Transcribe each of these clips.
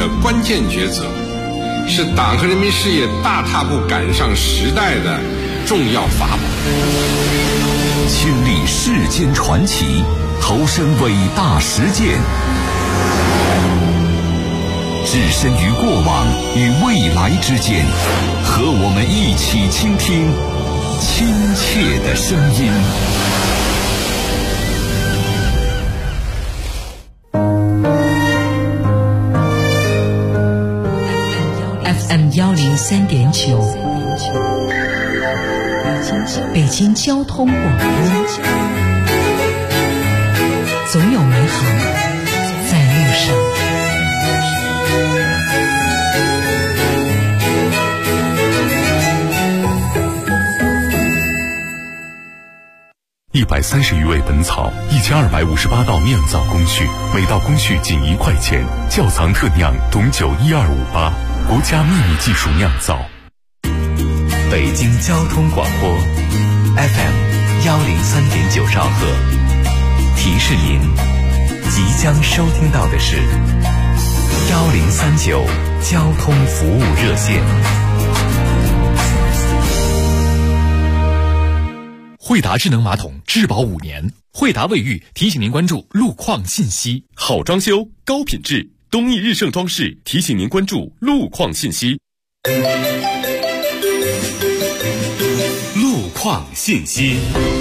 的关键抉择，是党和人民事业大踏步赶上时代的重要法宝。 亲历世间传奇，投身伟大实践，置身于过往与未来之间，和我们一起倾听亲切的声音。 FM103.9，北京交通广播，总有美好在路上。 130余味本草，1258道酿造工序，每道工序仅1块钱。窖藏特酿董酒12588，国家秘密技术酿造。 北京交通广播 FM103.9兆赫，提示您即将收听到的是1039交通服务热线。 惠达智能马桶质保5年，惠达卫浴提醒您关注路况信息。 好装修，高品质，东义日盛装饰提醒您关注路况信息。路况信息。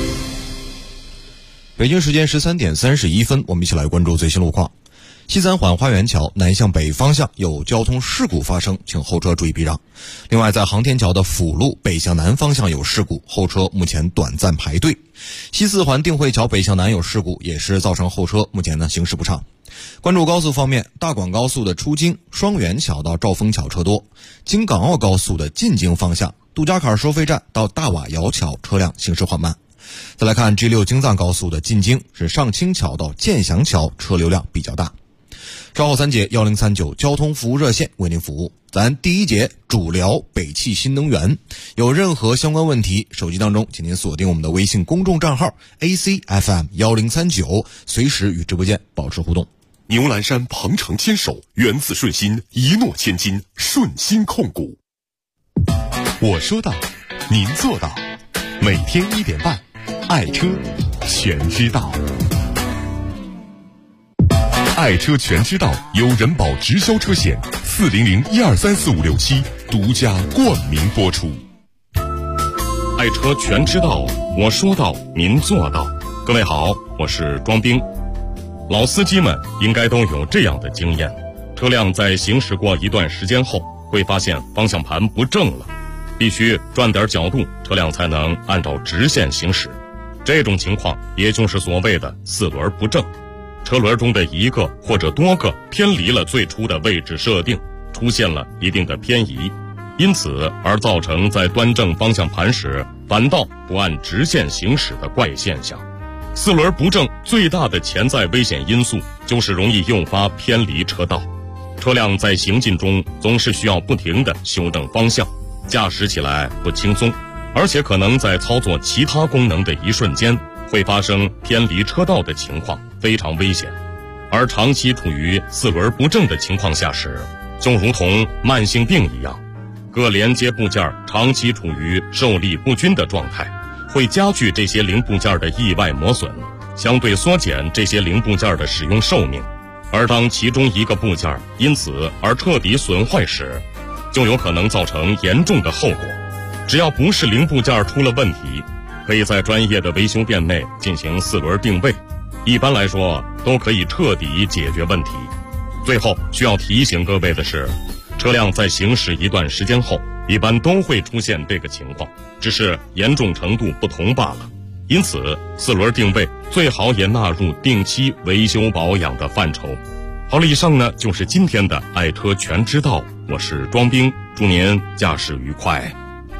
北京时间13点31分，我们一起来关注最新路况。西三环花园桥南向北方向有交通事故发生，请后车注意避让。另外，在航天桥的辅路北向南方向有事故，后车目前短暂排队。西四环定慧桥北向南有事故，也是造成后车目前行驶不畅。关注高速方面，大广高速的出京双元桥到兆丰桥车多，京港澳高速的进京方向杜家坎收费站到大瓦窑桥车辆行驶缓慢。再来看 G6 京藏高速的进京是上清桥到建祥桥车流量比较大。稍后3节1039交通服务热线为您服务。咱第一节主聊北汽新能源，有任何相关问题，手机当中请您锁定我们的微信公众账号 ACFM1039，随时与直播间保持互动。 牛栏山鹏程牵手，源自顺心，一诺千金，顺心控股。我说到，您做到，每天1点半，爱车全知道。爱车全知道由人保直销车险400123456独家冠名播出。爱车全知道，我说到，您做到。各位好，我是庄兵。老司机们应该都有这样的经验，车辆在行驶过一段时间后，会发现方向盘不正了，必须转点角度，车辆才能按照直线行驶。这种情况也就是所谓的四轮不正。车轮中的一个或者多个偏离了最初的位置设定，出现了一定的偏移，因此而造成在端正方向盘时反倒不按直线行驶的怪现象。四轮不正最大的潜在危险因素就是容易诱发偏离车道。车辆在行进中总是需要不停地修正方向，驾驶起来不轻松，而且可能在操作其他功能的一瞬间会发生偏离车道的情况，非常危险。而长期处于四轮不正的情况下时，就如同慢性病一样，各连接部件长期处于受力不均的状态，会加剧这些零部件的意外磨损，相对缩减这些零部件的使用寿命。而当其中一个部件因此而彻底损坏时，就有可能造成严重的后果。只要不是零部件出了问题，可以在专业的维修店内进行四轮定位，一般来说都可以彻底解决问题。最后需要提醒各位的是，车辆在行驶一段时间后，一般都会出现这个情况，只是严重程度不同罢了。因此，四轮定位最好也纳入定期维修保养的范畴。好了，以上呢就是今天的爱车全知道，我是庄兵，祝您驾驶愉快。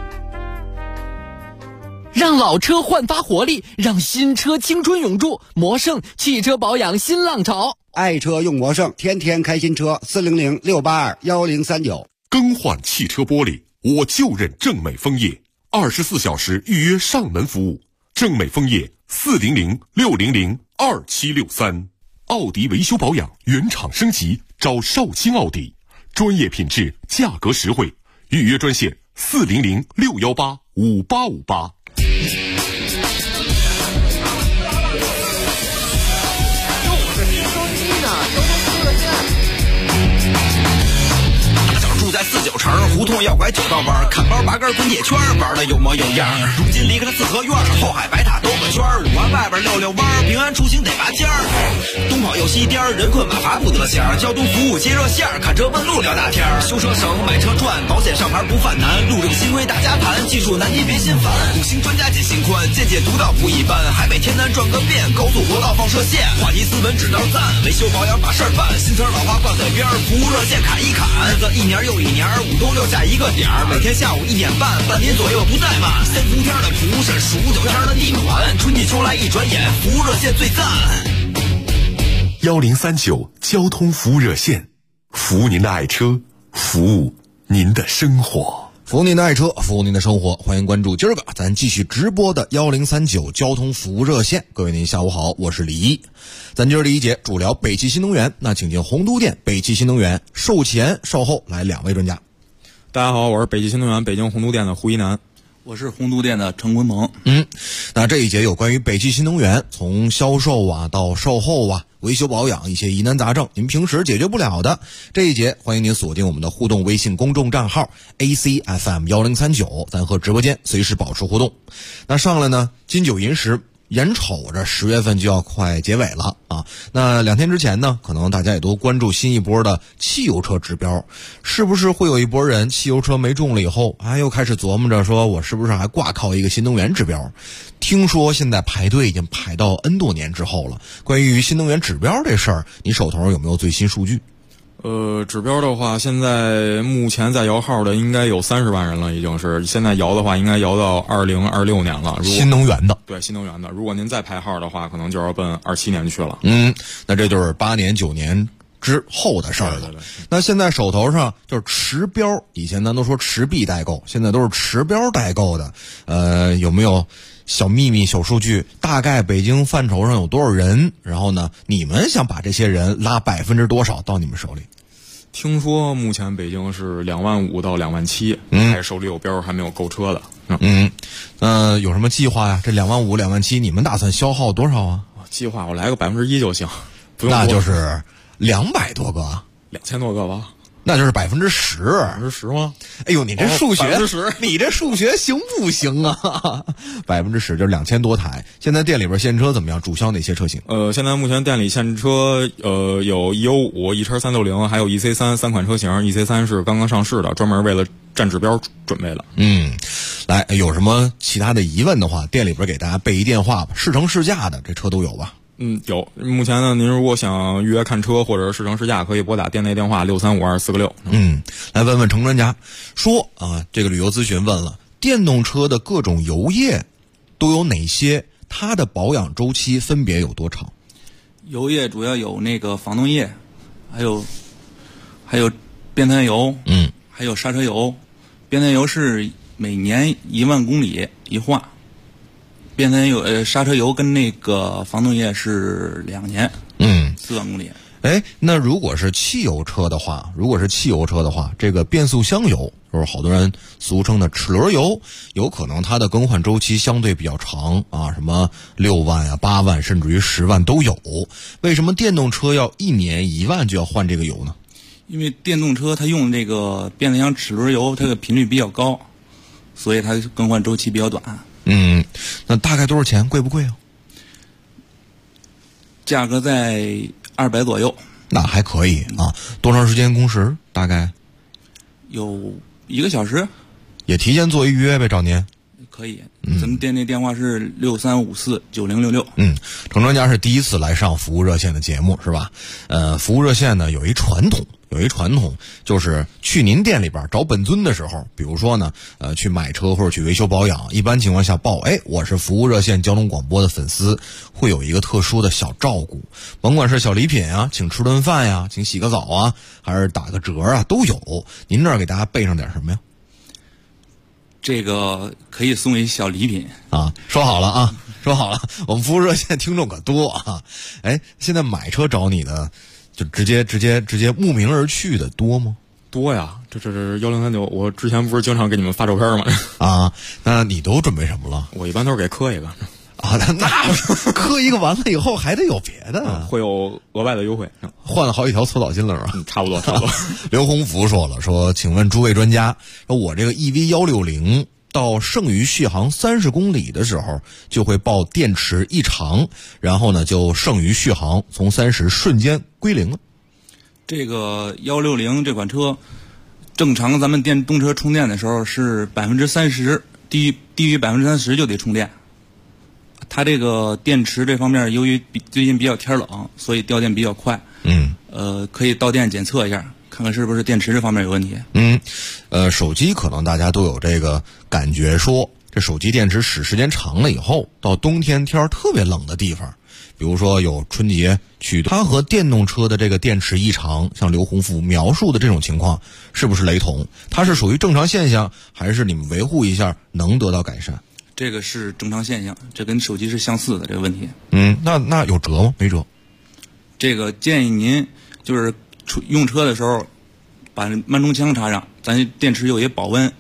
让老车焕发活力，让新车青春永驻。魔胜汽车保养新浪潮， 爱车用魔胜，天天开新车。400-682-1039。 更换汽车玻璃，我就认正美枫叶，24小时预约上门服务。正美枫叶400-600-2763。奥迪维修保养原厂升级，找绍兴奥迪专业品质，价格实惠。预约专线400-618-5858。 住在49城胡同要拐9道弯，看包拔根滚铁圈，玩的有模有样。如今离开了四合院，后海白塔兜个圈，5环外边溜溜弯，平安出行得拔尖儿。东跑又西颠，人困马乏不得闲。交通服务接热线，看车问路聊大天。修车省，买车赚，保险上牌不犯难。路政新规大家谈，技术难题别心烦。5星专家解心宽，见解独到不一般。海北天南转个遍，高速国道放射线。话题斯文指导赞，维修保养把事儿办。新车老花挂嘴边，服务热线砍一砍。日子一年又一年，5都6下一个点儿，每天下午1点半，半年左右不怠慢。3伏天的蒲是数9天的地暖，春季秋来一转眼，服务热线最赞。 1039交通服务热线，服务您的爱车，服务您的生活。 服务您的爱车，服务您的生活，欢迎关注今儿个咱继续直播的1039交通服务热线。各位您下午好，我是李一。咱今儿第一节主聊北汽新能源，那请进洪都店北汽新能源售前售后来2位专家。 大家好，我是北汽新能源北京洪都店的胡一南。 我是洪都店的陈坤鹏。 那这一节有关于北汽新能源从销售啊到售后啊维修保养一些疑难杂症，您平时解决不了的，这一节欢迎您锁定我们的互动微信公众账号 ACFM1039，咱和直播间随时保持互动。那上来呢，金九银十眼瞅着10月份就要快结尾了啊，那2天之前呢，可能大家也都关注新一波的汽油车指标，是不是会有一波人汽油车没中了以后，又开始琢磨着说我是不是还挂靠一个新能源指标？听说现在排队已经排到 N 多年之后了。关于新能源指标这事儿，你手头有没有最新数据？ 指标的话，现在目前在摇号的应该有30万人了，已经是现在摇的话，应该摇到2026年了。 新能源的， 对，新能源的。如果您再排号的话，可能就要奔27年去了。 那这就是8年9年之后的事儿了。 对。 那现在手头上就是持标，以前咱都说持币代购，现在都是持标代购的。有没有小秘密小数据？大概北京范畴上有多少人？然后呢，你们想把这些人拉多少到你们手里？ 听说目前北京是25000到27000，还手里有标还没有购车的。 有什么计划呀？这25000、27000，你们打算消耗多少啊？ 计划我来个1%就行，不用多。 那就是200多个 ，2000多个吧。 那就是10% 吗？ 哎呦，你这数学 ，10%， 你这数学行不行啊？10%就是2000多台。现在店里边现车怎么样？主销哪些车型？ 现在目前店里现车有 E95、E 叉360，还有 EC3 3款车型。EC3 是刚刚上市的，专门为了占指标准备的。 来，有什么其他的疑问的话，店里边给大家备一电话吧，试乘试驾的这车都有吧？ 有。目前呢，您如果想预约看车或者试乘试驾，可以拨打店内电话6352446。 来问问程专家，说啊，这个旅游咨询问了，电动车的各种油液都有哪些？它的保养周期分别有多长？ 油液主要有那个防冻液，还有变态油，还有刹车油。变态油是每年1万公里一换。变态油刹车油跟那个防冻液是2年，4万公里。 那如果是汽油车的话，这个变速箱油，就是好多人俗称的齿轮油，有可能它的更换周期相对比较长啊，什么6万啊、8万，甚至于10万都有。为什么电动车要1年1万就要换这个油呢？ 因为电动车它用这个变速箱齿轮油，它的频率比较高，所以它更换周期比较短。 那大概多少钱？贵不贵啊？ 价格在200左右。 那还可以啊。多长时间工时？大概有1个小时。 也提前做预约呗，找您。 可以。咱们店内电话是63549066。 程专家是第一次来上服务热线的节目是吧？服务热线呢有一传统就是去您店里边找本尊的时候，比如说呢去买车或者去维修保养，一般情况下报我是服务热线交通广播的粉丝，会有一个特殊的小照顾，甭管是小礼品啊，请吃顿饭呀，请洗个澡啊，还是打个折啊，都有。您这儿给大家备上点什么呀？ 这个可以送一小礼品啊！说好了，我们服务热线听众可多啊！现在买车找你的，就直接慕名而去的多吗？ 多呀，这1039，我之前不是经常给你们发照片吗？ 啊，那你都准备什么了？ 我一般都是给磕一个。 啊，那磕一个完了以后还得有别的， 会有额外的优惠。 换了好几条搓澡巾了是吧？ 差不多。 刘洪福说，请问诸位专家，我这个 EV160到剩余续航30公里的时候，就会报电池异常，然后呢就剩余续航从30瞬间归零了。 这个160这款车，正常咱们电动车充电的时候是30%，低于30%就得充电。它这个电池这方面，由于最近比较天冷，所以掉电比较快。可以到店检测一下，看看是不是电池这方面有问题。 手机可能大家都有这个感觉说，这手机电池使时间长了以后，到冬天天特别冷的地方，比如说有春节去，它和电动车的这个电池异常，像刘洪福描述的这种情况，是不是雷同？它是属于正常现象，还是你们维护一下能得到改善？ 这个是正常现象，这跟手机是相似的这个问题。 那有辙吗？没辙。 这个建议您就是用车的时候，把慢充枪插上，咱电池有一保温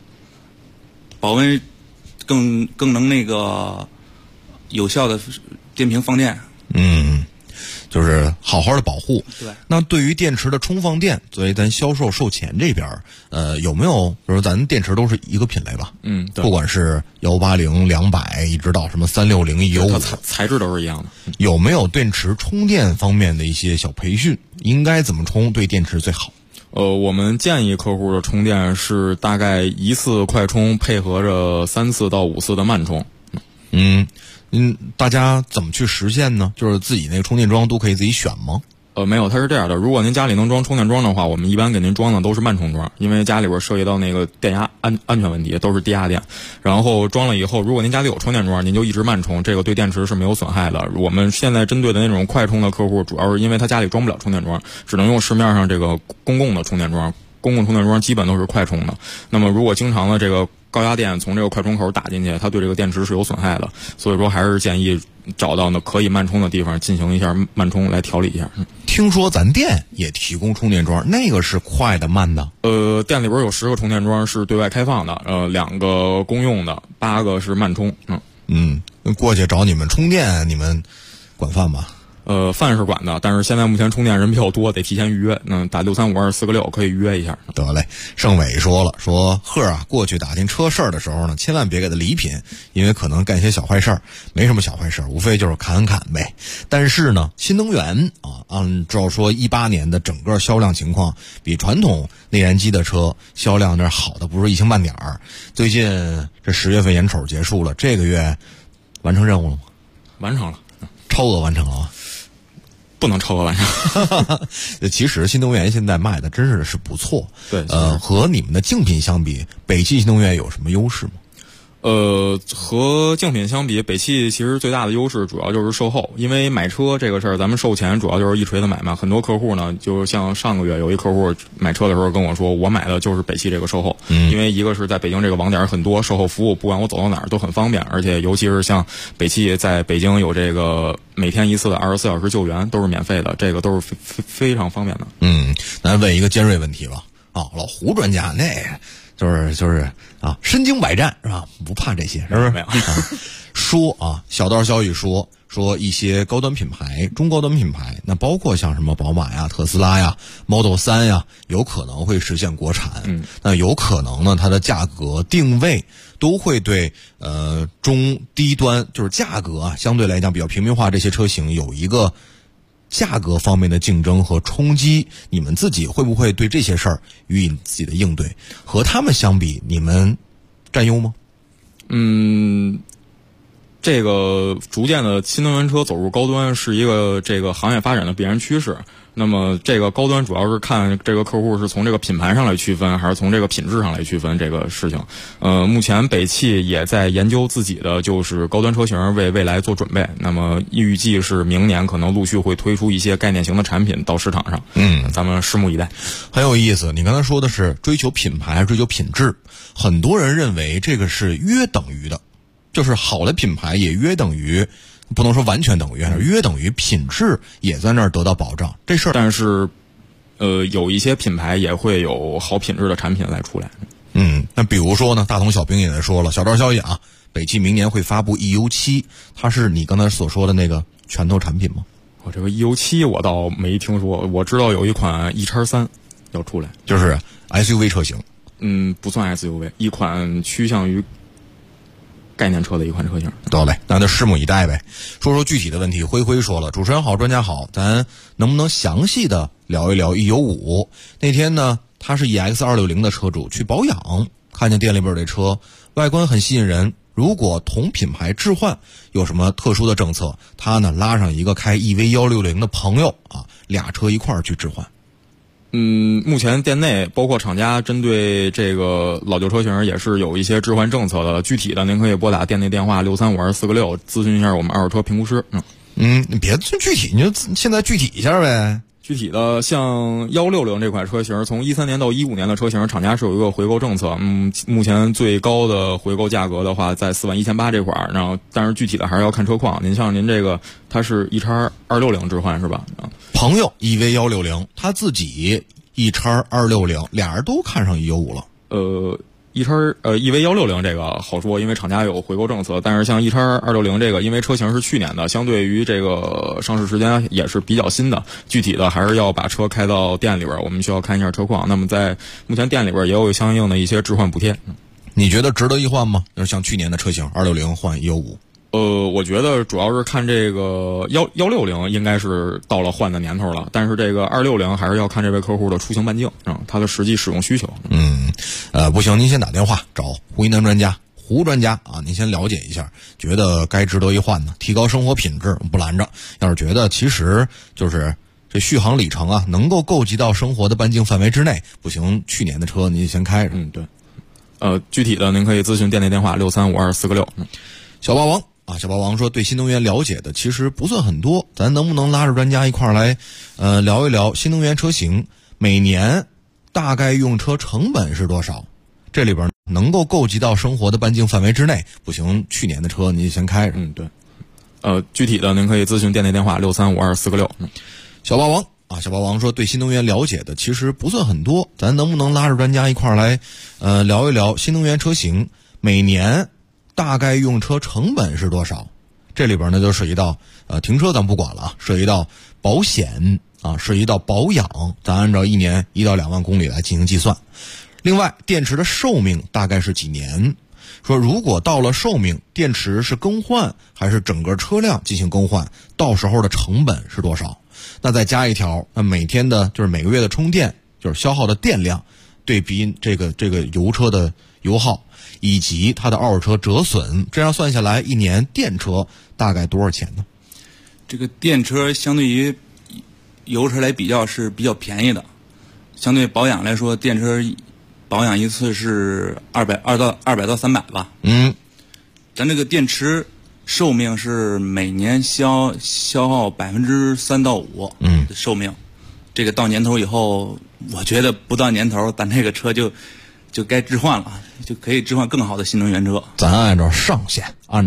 更能那个有效的电瓶放电。 就是好好的保护。 对。 那对于电池的充放电，作为咱销售售前这边，有没有，比如咱电池都是一个品类吧？ 对。 不管是180、200，一直到什么360、195， 它材质都是一样的。 有没有电池充电方面的一些小培训？应该怎么充对电池最好？ 我们建议客户的充电是大概1次快充配合着3次到5次的慢充。 大家怎么去实现呢？就是自己那个充电桩都可以自己选吗？ 没有，它是这样的。如果您家里能装充电桩的话，我们一般给您装的都是慢充桩，因为家里边涉及到那个电压安全问题，都是低压电。然后装了以后，如果您家里有充电桩，您就一直慢充，这个对电池是没有损害的。我们现在针对的那种快充的客户，主要是因为他家里装不了充电桩，只能用市面上这个公共的充电桩。公共充电桩基本都是快充的。那么如果经常的这个高压电从这个快充口打进去，它对这个电池是有损害的。所以说还是建议找到呢可以慢充的地方进行一下慢充来调理一下。 听说咱店也提供充电桩，那个是快的慢的？ 店里边有10个充电桩是对外开放的，2个公用的，8个是慢充。 过去找你们充电，你们管饭吧？ 饭是管的，但是现在目前充电人比较多，得提前预约。打6352446可以预约一下。 得嘞，盛伟说了，说贺啊，过去打听车事儿的时候呢，千万别给他礼品，因为可能干些小坏事儿。没什么小坏事儿，无非就是砍呗。但是呢，新能源啊，按照说18年的整个销量情况，比传统内燃机的车销量那好的不是一星半点儿。最近这10月份眼瞅结束了，这个月完成任务了吗？ 完成了， 超额完成了吗？ 不能超额完成。 其实新能源现在卖的真是不错。 对， 和你们的竞品相比，北汽新能源有什么优势吗？ 和竞品相比，北汽其实最大的优势主要就是售后。因为买车这个事儿，咱们售前主要就是一锤子买卖。很多客户呢，就像上个月有一客户买车的时候跟我说，我买的就是北汽这个售后。因为一个是在北京这个网点很多，售后服务不管我走到哪儿都很方便，而且尤其是像北汽在北京有这个每天1次的24小时救援，都是免费的，这个都是非常方便的。 咱问一个尖锐问题吧。老胡专家那就是啊，身经百战是吧？不怕这些，是不是？ 没有。 说啊，小道消息说一些高端品牌、中高端品牌，那包括像什么宝马呀、特斯拉呀、Model 3呀，有可能会实现国产。那有可能呢，它的价格定位都会对中低端，就是价格啊，相对来讲比较平民化这些车型有一个价格方面的竞争和冲击。你们自己会不会对这些事儿予以自己的应对？和他们相比，你们占优吗？ 这个逐渐的新能源车走入高端是一个这个行业发展的必然趋势。那么这个高端主要是看这个客户是从这个品牌上来区分，还是从这个品质上来区分这个事情。目前北汽也在研究自己的就是高端车型，为未来做准备。那么预计是明年可能陆续会推出一些概念型的产品到市场上。咱们拭目以待。 很有意思，你刚才说的是追求品牌还是追求品质？很多人认为这个是约等于的，就是好的品牌也约等于，不能说完全等于，约等于品质也在那儿得到保障。这事儿， 但是有一些品牌也会有好品质的产品来出来。 那比如说呢，大同小兵也说了，小道消息啊，北汽明年会发布 EU7， 它是你刚才所说的那个拳头产品吗？ 这个 EU7 我倒没听说，我知道有一款 E-3 要出来， 就是 SUV 车型。 不算 SUV， 一款趋向于概念车的一款车型。 得嘞，那就拭目以待呗。说说具体的问题，辉说了，主持人好，专家好，咱能不能详细的聊一聊 E95？ 那天呢，他是 EX260 的车主去保养，看见店里边这车外观很吸引人，如果同品牌置换有什么特殊的政策，他呢拉上一个开 EV160 的朋友啊，俩车一块儿去置换。 目前店内包括厂家针对这个老旧车型也是有一些置换政策的，具体的您可以拨打店内电话6352466咨询一下我们二手车评估师。 你别具体，你就现在具体一下呗。 具体的像160这款车型，从13年到15年的车型，厂家是有一个回购政策。目前最高的回购价格的话在41800这块儿，然后但是具体的还是要看车况。您像您这个，它是 E-260 置换是吧？ 朋友 EV160， 他自己 E-260， 俩人都看上E95了。 EV160 这个好说，因为厂家有回购政策，但是像 E-260 这个，因为车型是去年的，相对于这个上市时间也是比较新的，具体的还是要把车开到店里边，我们需要看一下车况。那么在目前店里边也有相应的一些置换补贴。 你觉得值得一换吗？就是像去年的车型260换195。 我觉得主要是看这个160应该是到了换的年头了，但是这个260还是要看这位客户的出行半径，他的实际使用需求。 不行，您先打电话找湖南专家胡专家啊，您先了解一下，觉得该值得一换呢，提高生活品质不拦着。要是觉得其实就是这续航里程啊能够够及到生活的半径范围之内，不行，去年的车您先开着。 对。具体的您可以咨询店内电话6352466。 小霸王说，对新能源了解的其实不算很多，咱能不能拉着专家一块儿来聊一聊新能源车型每年大概用车成本是多少，这里边能够够及到生活的半径范围之内，不行，去年的车您先开着。 对。具体的您可以咨询店内电话6352466。 小霸王说，对新能源了解的其实不算很多，咱能不能拉着专家一块儿来聊一聊新能源车型每年大概用车成本是多少，这里边呢就涉及到停车咱不管了啊，涉及到保险啊，涉及到保养，咱按照1年1到2万公里来进行计算。另外电池的寿命大概是几年，说如果到了寿命，电池是更换还是整个车辆进行更换，到时候的成本是多少。那再加一条，那每天的就是每个月的充电就是消耗的电量，对比这个油车的油耗以及它的二手车折损，这样算下来一年电车大概多少钱呢？ 这个电车相对于油车来比较是比较便宜的，相对保养来说，电车保养一次是200到300吧。咱这个电池寿命是每年消耗3%到5%的寿命。这个到年头以后，我觉得不到年头，咱这个车就该置换了，就可以置换更好的新能源车。 咱按照上限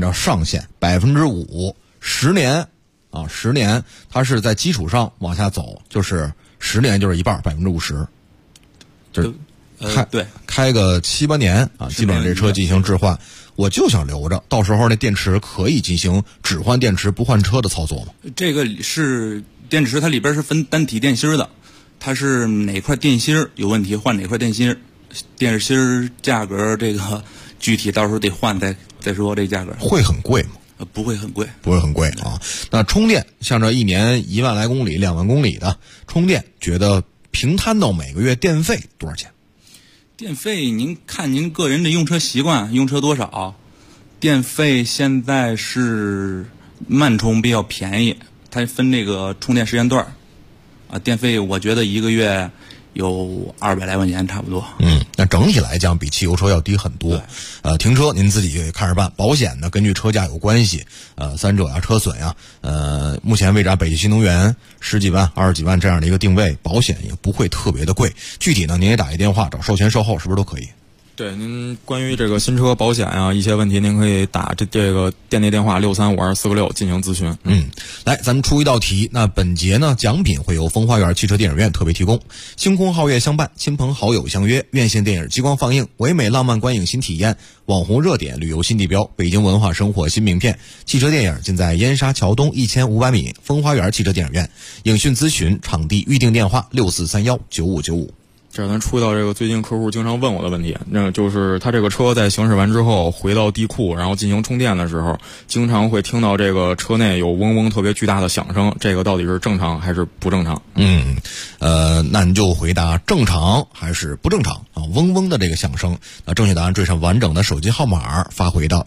5%，10年啊，10年它是在基础上往下走，就是10年就是一半，50%，就是开个7、8年啊，基本上这车进行置换。我就想留着，到时候那电池可以进行只换电池不换车的操作吗？ 这个是电池，它里边是分单体电芯的，它是哪块电芯有问题换哪块电芯，电芯价格这个具体到时候得换再说这价格。 会很贵吗？ 不会很贵， 不会很贵啊。那充电，像这一年1万来公里、2万公里的充电，觉得平摊到每个月电费多少钱？ 电费您看您个人的用车习惯，用车多少。电费现在是慢充比较便宜，它分那个充电时间段啊，电费我觉得一个月有200来块钱差不多。 那整体来讲比汽油车要低很多。停车您自己看着办，保险呢根据车价有关系，3者呀、车损呀，目前为啥北汽新能源10几万、20几万这样的一个定位，保险也不会特别的贵。具体呢您也打一电话找授前售后，是不是都可以？ 对，您关于这个新车保险啊一些问题，您可以打这个店内电话635246进行咨询。 来，咱们出一道题。那本节呢，奖品会由风花园汽车电影院特别提供，星空皓月相伴，亲朋好友相约，院线电影激光放映，唯美浪漫观影新体验，网红热点旅游新地标，北京文化生活新名片，汽车电影尽在燕莎桥东1500米风花园汽车电影院。影讯咨询场地预订电话64319595。 这咱出到这个最近客户经常问我的问题，那就是他这个车在行驶完之后回到地库，然后进行充电的时候，经常会听到这个车内有嗡嗡特别巨大的响声，这个到底是正常还是不正常？ 那你就回答正常还是不正常啊？嗡嗡的这个响声，正确答案缀上完整的手机号码发回到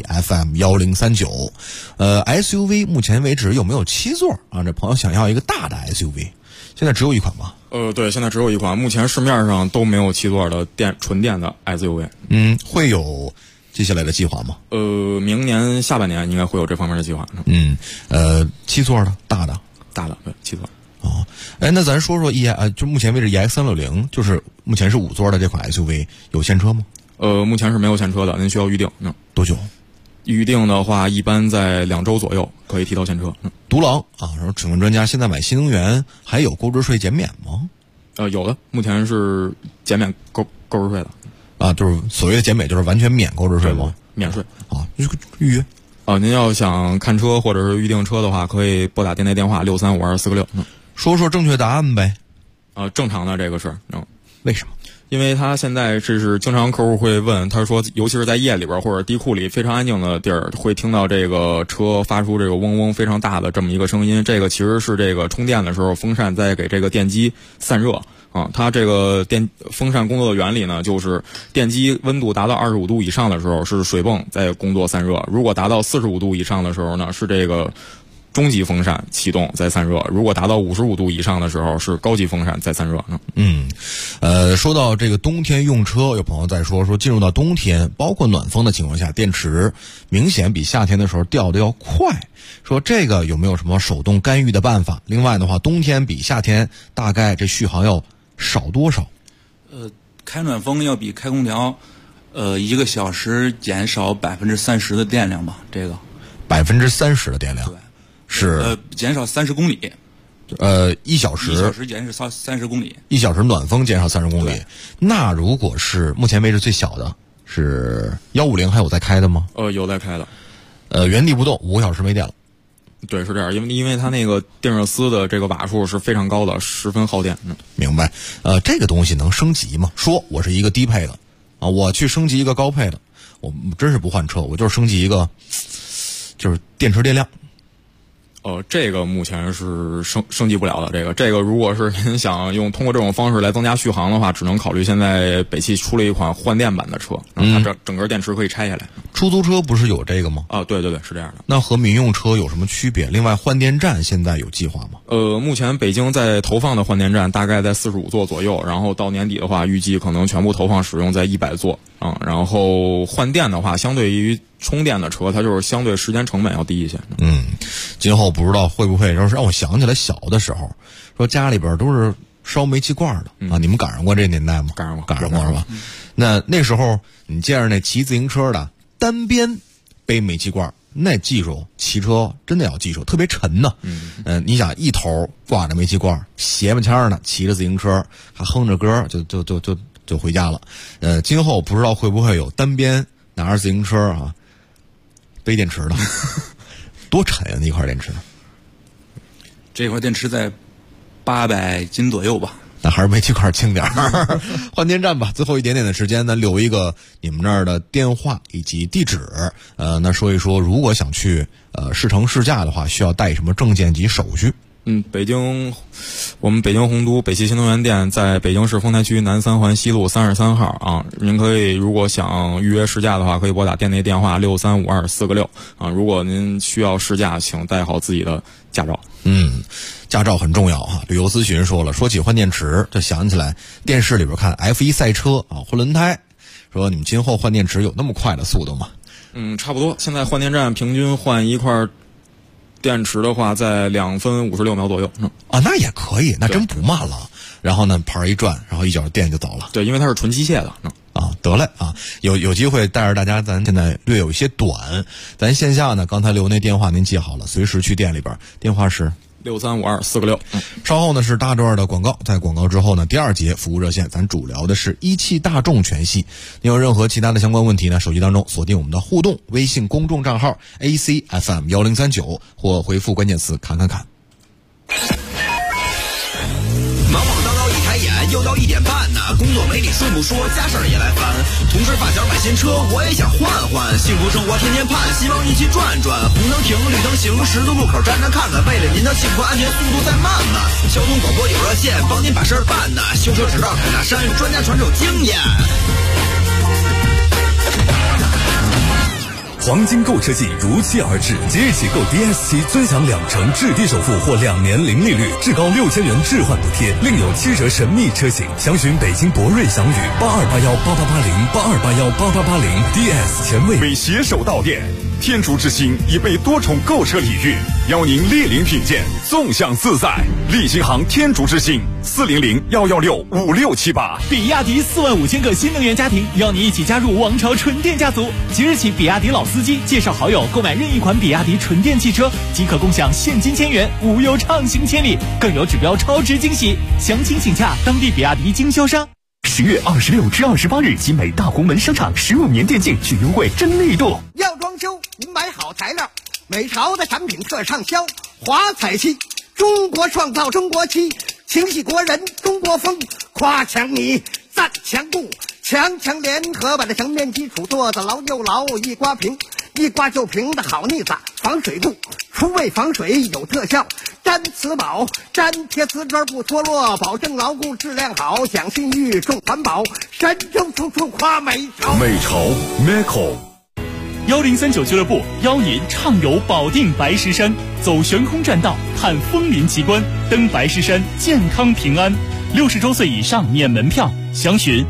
ACFM1039。SUV 目前为止有没有7座啊？这朋友想要一个大的 SUV， 现在只有一款吗？ 对，现在只有一款，目前市面上都没有7座的纯电的 SUV。 会有接下来的计划吗？ 明年下半年应该会有这方面的计划。 7座的大的对，7座。 那咱说说就目前为止 EX360，就是目前是5座的这款 SUV 有现车吗？ 目前是没有现车的，您需要预定。 多久？ 预定的话，一般在2周左右可以提到现车。 独狼啊，说请问专家，现在买新能源还有购置税减免吗？ 有的，目前是减免购置税的。 就是所谓的减免，就是完全免购置税吗？ 免税啊，预约您要想看车或者是预定车的话，可以拨打店内电话635246。 说说正确答案呗。 正常的这个是。 为什么？ 因为他现在这是经常客户会问，他说尤其是在夜里边或者地库里非常安静的地儿，会听到这个车发出这个嗡嗡非常大的这么一个声音，这个其实是这个充电的时候风扇在给这个电机散热啊。它这个风扇工作的原理呢，就是电机温度达到25度以上的时候是水泵在工作散热，如果达到45度以上的时候呢，是这个中级风扇启动在散热，如果达到55度以上的时候是高级风扇在散热。 说到这个冬天用车，有朋友在说进入到冬天，包括暖风的情况下，电池明显比夏天的时候掉的要快，说这个有没有什么手动干预的办法？另外的话，冬天比夏天大概这续航要少多少？ 开暖风要比开空调1个小时减少30%的电量吧，这个 30%的电量。 对， 是减少30公里。 1小时 1小时减少30公里 ，1小时暖风减少30公里。那如果是目前为止最小的是150，还有在开的吗？ 有在开的。 原地不动5个小时没电了。 对，是这样，因为它那个电热丝的这个瓦数是非常高的，十分耗电。 明白。这个东西能升级吗？说我是一个低配的我去升级一个高配的，我真是不换车，我就是升级一个，就是电池电量。 这个目前是升级不了的。这个如果是您想通过这种方式来增加续航的话，只能考虑现在北汽出了一款换电版的车，它整个电池可以拆下来。 出租车不是有这个吗？ 对，是这样的。 那和民用车有什么区别？另外，换电站现在有计划吗？ 目前北京在投放的换电站大概在45座左右，然后到年底的话，预计可能全部投放使用在100座。然后换电的话，相对于充电的车，它就是相对时间成本要低一些。 今后不知道会不会让我想起来小的时候，说家里边都是烧煤气罐的你们赶上过这年代吗？ 赶上过是吧？那时候你见着那骑自行车的单边背煤气罐，那技术骑车真的要技术，特别沉呢。你想一头挂着煤气罐，斜巴腔的骑着自行车，还哼着歌，就回家了。今后不知道会不会有单边拿着自行车背电池的，多沉啊！那一块电池， 这块电池在800斤左右吧。 那还是煤气罐轻点儿。换电站吧，最后一点点的时间呢，留一个你们那儿的电话以及地址。那说一说，如果想去试乘试驾的话，需要带什么证件及手续？ 我们北京洪都北汽新能源店在北京市丰台区南3环西路33号您可以如果想预约试驾的话，可以拨打店内电话635246如果您需要试驾，请带好自己的驾照。 驾照很重要旅游咨询说起换电池，就想起来电视里边看 F1 赛车换轮胎，说你们今后换电池有那么快的速度吗？ 差不多。现在换电站平均换一块电池的话，在2分56秒左右。 那也可以，那真不慢了。然后呢，盘一转，然后一脚电就走了。 对，因为它是纯机械的。 得嘞啊，有机会带着大家，咱现在略有一些短，咱线下呢，刚才留那电话您记好了，随时去店里边，电话是 6352-496。 稍后呢是大段的广告，在广告之后呢，第2节服务热线，咱主聊的是一汽大众全系。您有任何其他的相关问题呢，手机当中锁定我们的互动微信公众账号 ACFM1039，或回复关键词看看看。 忙忙叨叨一开眼，又到1点半呢。工作没你顺不说，家事儿也来烦。同事发小买新车，我也想换换。幸福生活天天盼，希望一起转转。红灯停，绿灯行，十字路口站着看看。为了您的幸福安全，速度再慢慢。交通广播有热线，帮您把事儿办呢。修车直到凯纳山，专家传授经验。 黄金购车季如期而至，即日起购 DS7尊享2成至低首付或2年零利率，至高6000元置换补贴，另有7折神秘车型。详询北京博瑞祥宇8281888082818880 DS 前卫美携手到店。天竺之星已被多重购车礼遇，邀您莅临品鉴，纵享自在。立新行天竺之星400-116-5678。 比亚迪45000个新能源家庭，邀你一起加入王朝纯电家族。即日起，比亚迪老司机介绍好友购买任意款比亚迪纯电汽车，即可共享现金1000元，无忧畅行千里，更有指标超值惊喜。详情请洽当地比亚迪经销商。 10月26至28日，集美大红门商场15年电竞巨优惠真力度。 要装修，您买好材料，美潮的产品特畅销。华彩漆，中国创造中国漆，情系国人中国风，夸强你赞强固，强联合把这墙面基础做得牢又牢，一刮平，一刮就平的好腻子，防水度，除味防水有特效。粘瓷宝，粘贴瓷砖不脱落，保证牢固质量好，讲信誉重环保，神州处处夸美潮。 美潮 Meco。 1039俱乐部邀您畅游保定白石山，走悬空栈道，看枫林奇观，登白石山健康平安。60周岁以上免门票，详询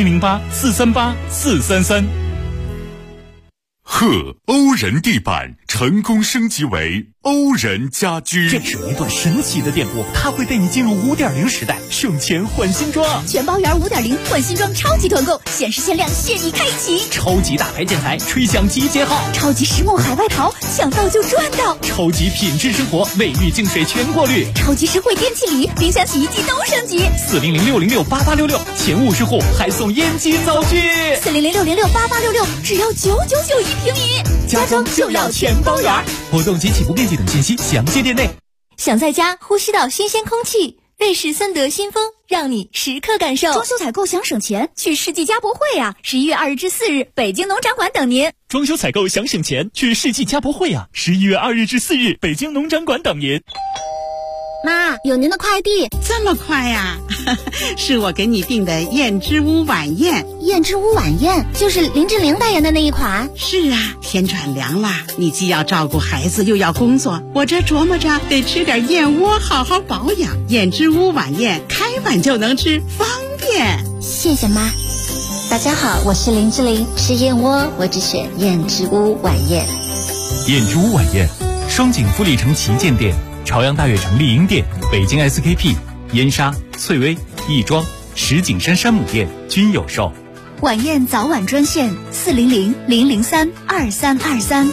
4008-438-433。 贺欧人地板成功升级为欧人家居， 这是一段神奇的电波，它会带你进入5.0时代，省钱换新装， 全包圆5.0换新装超级团购，限时限量现已开启， 超级大牌建材吹响集结号， 超级实木海外淘抢到就赚到， 超级品质生活卫浴净水全过滤， 超级实惠电器礼，冰箱洗衣机都升级 ，400-606-8866，前50户还送烟机灶具 ，400-606-8866，只要999一平米，家装就要全包圆。 活动及起步面积等信息详见店内。 想在家呼吸到新鲜空气，瑞士森德新风让你时刻感受。装修采购想省钱，去世纪家博会啊！11月2日至4日，北京农展馆等您。 装修采购想省钱，去世纪家博会啊！11月2日至4日，北京农展馆等您。 妈，有您的快递。 这么快呀？是我给你订的燕之屋晚宴。 燕之屋晚宴就是林志玲代言的那一款。 是啊，天转凉了，你既要照顾孩子又要工作，我这琢磨着得吃点燕窝好好保养。燕之屋晚宴开碗就能吃，方便。 谢谢妈。大家好，我是林志玲，吃燕窝我只选燕之屋晚宴。 燕之屋晚宴，双井富力城旗舰店、朝阳大悦城丽婴店、北京 SKP、燕莎、翠微、亦庄、石景山山姆店均有售。 晚宴早晚专线400-003-2323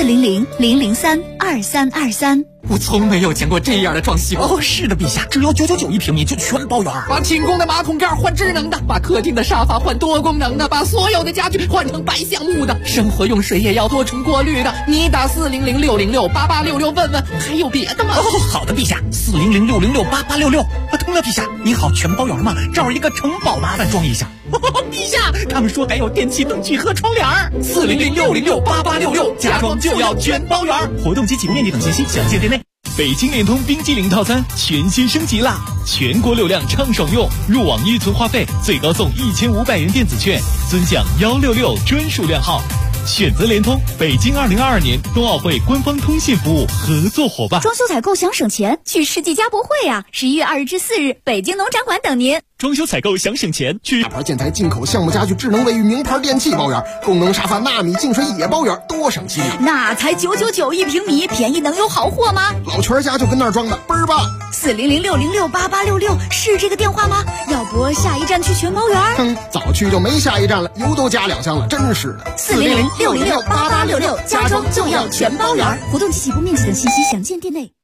400-003-2323。 我从没有见过这样的装修哦！是的，陛下，只要999一平米就全包圆。把清宫的马桶盖换智能的，把客厅的沙发换多功能的，把所有的家具换成白橡木的，生活用水也要多重过滤的。你打400-606-8866问问，还有别的吗？哦，好的，陛下，400-606-8866。通了，陛下，你好，全包圆吗？这儿一个城堡，麻烦装一下。陛下，他们说还有电器、灯具和窗帘。400-606-8866，家装就要全包圆。活动及起步面积等信息详见店内。北京联通冰激凌套餐全新升级啦！全国流量畅爽用，入网预存话费最高送1500元电子券，尊享166专属靓号。选择联通，北京2022年冬奥会官方通信服务合作伙伴。 装修采购想省钱，去世纪家博会啊！11月2日至4日，北京农展馆等您。 装修采购想省钱，去大牌建材进口项目家具、智能卫浴、名牌电器包圆，功能沙发、纳米净水也包圆，多省心。 那才999一平米，便宜能有好货吗？ 老全家就跟那儿装的，倍儿棒。 400-606-8866是这个电话吗？要不下一站去全包圆？ 早去就没下一站了，油都加2箱了，真是的。 400-606-8866，家装就要全包圆。活动及起步面积等信息详见店内。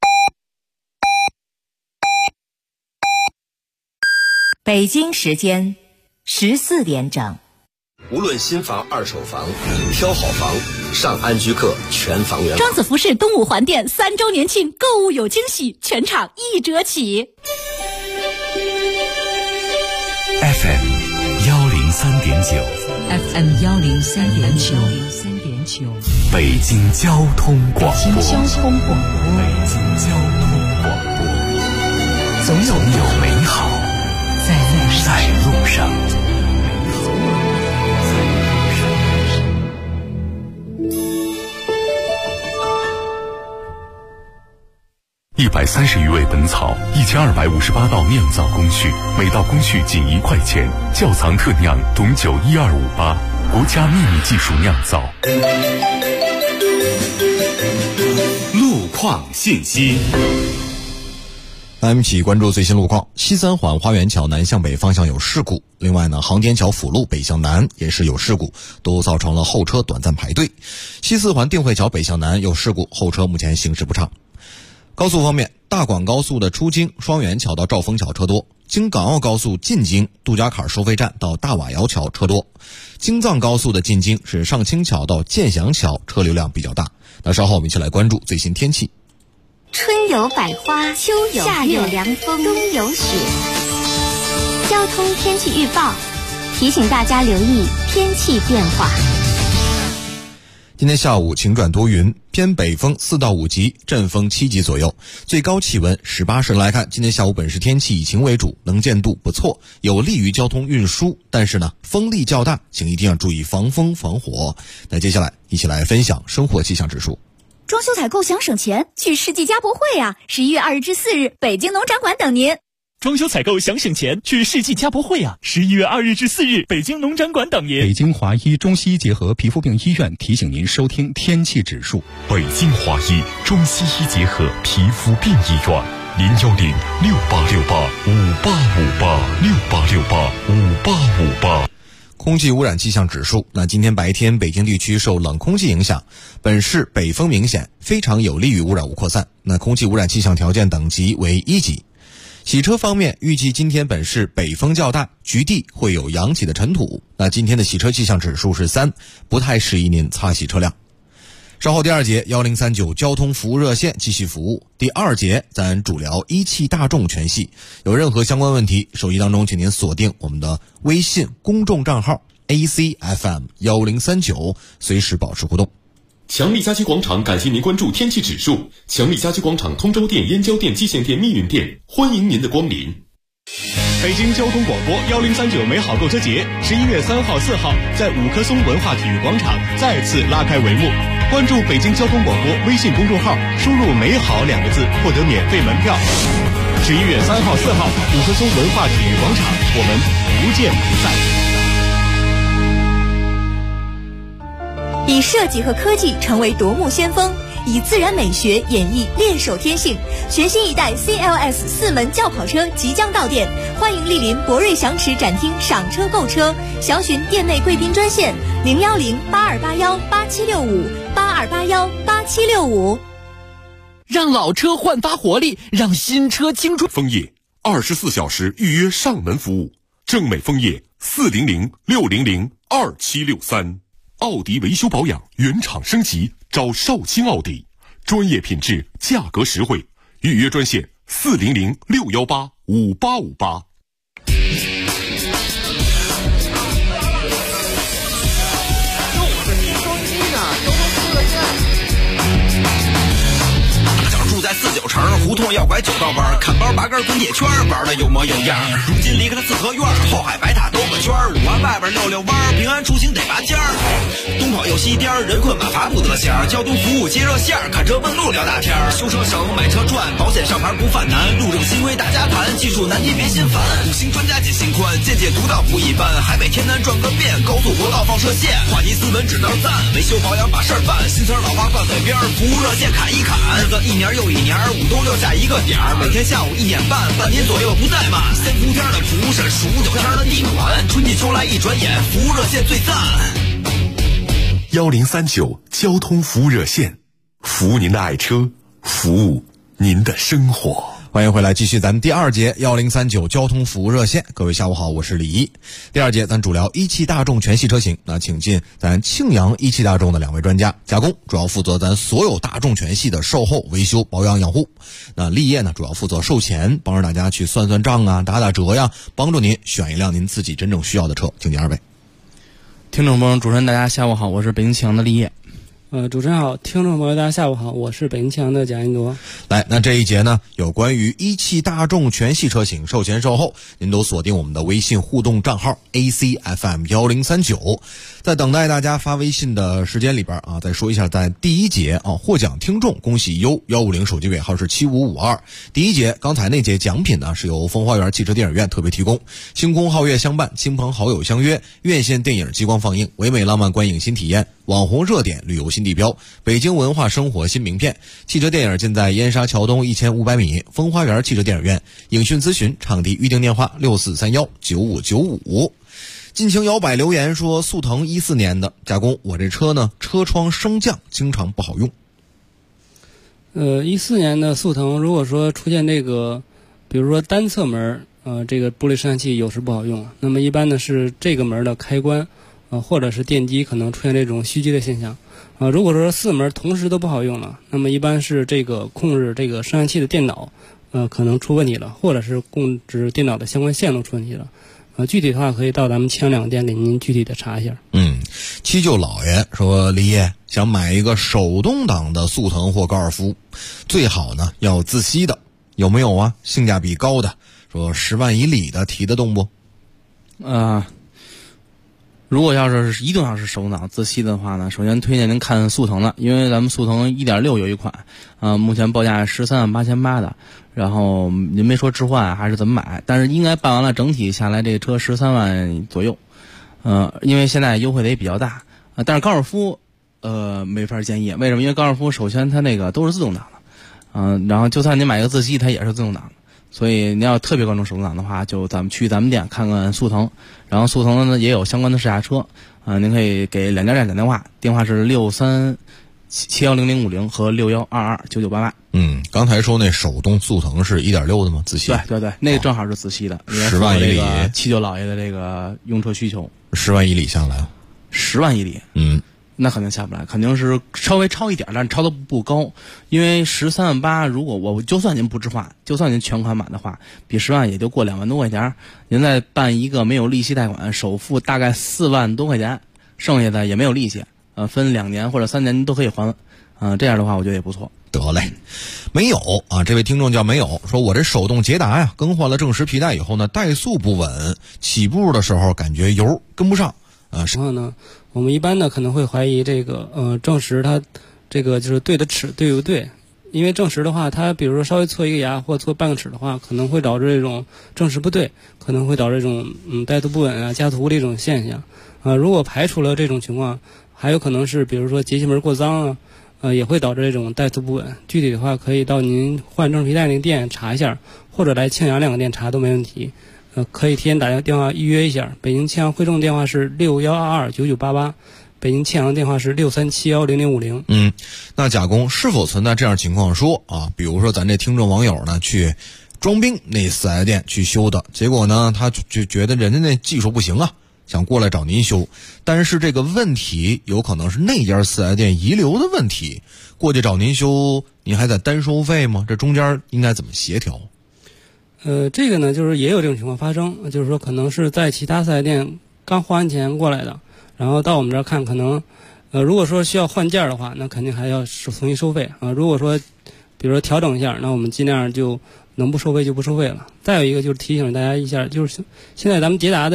北京时间14点整。 无论新房、二手房，挑好房，上安居客全房源。 庄子服饰东五环店3周年庆，购物有惊喜，全场1折起。 FM 103.9 FM 103.9， 北京交通广播。 北京交通广播， 北京交通广播，总有美好在路上。 130余味本草，1258道酿造工序，每道工序仅1块钱。窖藏特酿董酒12588，国家秘密技术酿造。 路况信息。 来，我们一起关注最新路况。西三环花园桥南向北方向有事故，另外呢，航天桥辅路北向南也是有事故，都造成了后车短暂排队。西四环定慧桥北向南有事故，后车目前行驶不畅。高速方面，大广高速的出京双元桥到兆丰桥车多，京港澳高速进京杜家坎收费站到大瓦窑桥车多，京藏高速的进京是上清桥到建祥桥车流量比较大。那稍后我们一起来关注最新天气。 春有百花，秋有夏有凉风，冬有雪。交通天气预报提醒大家留意天气变化。 今天下午晴转多云，偏北风4到5级，阵风7级左右，最高气温18摄。来看今天下午本市天气以晴为主，能见度不错，有利于交通运输，但是呢风力较大，请一定要注意防风防火。那接下来一起来分享生活气象指数。 装修采购想省钱，去世纪家博会啊！11月2日至4日，北京农展馆等您。 装修采购想省钱，去世纪家博会啊！11月2日至4日，北京农展馆等您。 北京华医中西医结合皮肤病医院提醒您收听天气指数。 北京华医中西医结合皮肤病医院，0106868585858，68685858。 空气污染气象指数，那今天白天北京地区受冷空气影响，本市北风明显，非常有利于污染物扩散。那空气污染气象条件等级为1级。洗车方面，预计今天本市北风较大，局地会有扬起的尘土。那今天的洗车气象指数是3，不太适宜您擦洗车辆。稍后第2节1039交通服务热线继续服务。第2节咱主聊一汽大众全系，有任何相关问题，手机当中请您锁定我们的微信公众账号 ACFM1039，随时保持互动。 强力家居广场感谢您关注天气指数。强力家居广场通州店、燕郊店、蓟县店、密云店，欢迎您的光临。 北京交通广播1039美好购车节11月3号、4号在五棵松文化体育广场再次拉开帷幕。关注北京交通广播微信公众号，输入美好2个字获得免费门票。11月3号、4号五棵松文化体育广场，我们不见不散。 以设计和科技成为夺目先锋，以自然美学演绎练手天性。全新一代 CLS 4门轿跑车即将到店，欢迎莅临博瑞祥驰展厅赏车购车，详询店内贵宾专线010-8281-8765，8281-8765。 让老车焕发活力，让新车青春。 枫叶24小时预约上门服务，正美枫叶400-600-2763。奥迪维修保养原厂升级，找绍兴奥迪，专业品质，价格实惠，预约专线400-618-5858。 住在49城，胡同要拐9道弯，看包拔根滚铁圈，玩的有模有样。如今离开了四合院，后海白塔兜个圈，5环外边边溜溜弯，平安出行得拔尖儿。东跑又西颠，人困马乏不得闲儿。交通服务接热线，看车问路聊大天儿。修车省，买车赚，保险上牌不犯难。路政新规大家谈，技术难题别心烦。五星专家解心宽，见解独到不一般。海北天南转个遍，高速国道放射线。话题斯文只能赞，维修保养把事儿办。新词老话挂嘴边，服务热线砍一砍。日子一年又一年，五冬六夏一个点儿。每天下午1点半，半年左右不怠慢。先伏天的服务是数9天的地暖，春季秋来一转眼，服务热线最赞。 1039交通服务热线，服务您的爱车，服务您的生活。 欢迎回来，继续咱第二节1039交通服务热线。各位下午好，我是李一。第二节咱主聊一汽大众全系车型，那请进咱庆阳一汽大众的2位专家，加工主要负责咱所有大众全系的售后维修保养养护，那立业呢主要负责售前，帮着大家去算算账啊，打打折呀，帮助您选一辆您自己真正需要的车。请进2位。 听众朋友，主持人大家下午好，我是北京庆阳的立业。 主持人好，听众朋友大家下午好，我是北京庆阳的贾云铎。 来，那这一节呢，有关于一汽大众全系车型售前售后，您都锁定我们的微信互动账号 ACFM1039。在等待大家发微信的时间里边啊，再说一下，在第一节啊，获奖听众恭喜150手机尾号是7552。第一节刚才那节奖品呢，是由风花园汽车电影院特别提供，星空皓月相伴，亲朋好友相约，院线电影激光放映，唯美浪漫观影新体验，网红热点旅游新地标，北京文化生活新名片。汽车电影尽在燕莎桥东1500米风花园汽车电影院。影讯咨询场地预订电话6431955595。近情摇摆留言说，速腾14年的加工，我这车呢车窗升降经常不好用。 14年的速腾，如果说出现这个比如说单侧门这个玻璃摄像器有时不好用，那么一般呢是这个门的开关或者是电机可能出现这种虚机的现象如果说4门同时都不好用了，那么一般是这个控制这个摄像器的电脑可能出问题了，或者是控制电脑的相关线路出问题了。具体的话可以到咱们庆阳2店给您具体的查一下。 七舅老爷说，李爷想买一个手动挡的速腾或高尔夫，最好呢要自吸的，有没有啊？性价比高的，说10万以里的提得动不？ 如果要是一定要是手动挡自吸的话呢，首先推荐您看速腾的，因为咱们速腾 1.6 有一款目前报价138800的，然后您没说置换还是怎么买，但是应该办完了整体下来这个车13万左右。因为现在优惠的也比较大但是高尔夫没法建议，为什么？因为高尔夫首先它那个都是自动挡的然后就算您买一个自吸它也是自动挡的，所以您要特别关注手动挡的话，就咱们店看看速腾，然后速腾呢也有相关的试驾车您可以给2家站打电话，电话是637100050和61229988。 刚才说那手动速腾是 1.6 的吗？自吸？ 对，那个正好是自吸的 ，10万以里， 七舅老爷的这个用车需求。 10万以里下来 10万以里那肯定下不来，肯定是稍微超一点，但是超的不高，因为13万8，如果我就算您不置换，就算您全款买的话，比10万也就过2万多块钱，您再办一个没有利息贷款，首付大概4万多块钱，剩下的也没有利息，分2年或者3年您都可以还，这样的话我觉得也不错。 得嘞，没有啊，这位听众叫没有，说我这手动捷达呀，更换了正时皮带以后呢，怠速不稳，起步的时候感觉油跟不上然后呢，我们一般呢可能会怀疑这个正时它这个就是对的齿对不对，因为正时的话，它比如说稍微错一个牙或错半个齿的话，可能会导致这种正时不对，可能会导致这种怠速不稳啊、加图的一种现象如果排除了这种情况，还有可能是比如说节气门过脏也会导致这种怠速不稳。具体的话可以到您换正时皮带那个店查一下，或者来庆阳2个店查都没问题。可以提前打电话预约一下。北京庆阳汇众电话是61229988，北京庆阳电话是637100050。 那贾工是否存在这样情况说比如说咱这听众网友呢去庄滨那4S店去修的，结果呢他就觉得人家那技术不行想过来找您修，但是这个问题有可能是那家4S店遗留的问题，过去找您修，您还得单收费吗？这中间应该怎么协调？ 这个呢，就是也有这种情况发生，就是说可能是在其他4S店刚花完钱过来的，然后到我们这儿看，可能如果说需要换件的话，那肯定还要重新收费如果说比如说调整一下，那我们尽量就能不收费就不收费了。再有一个就是提醒大家一下，就是现在咱们捷达的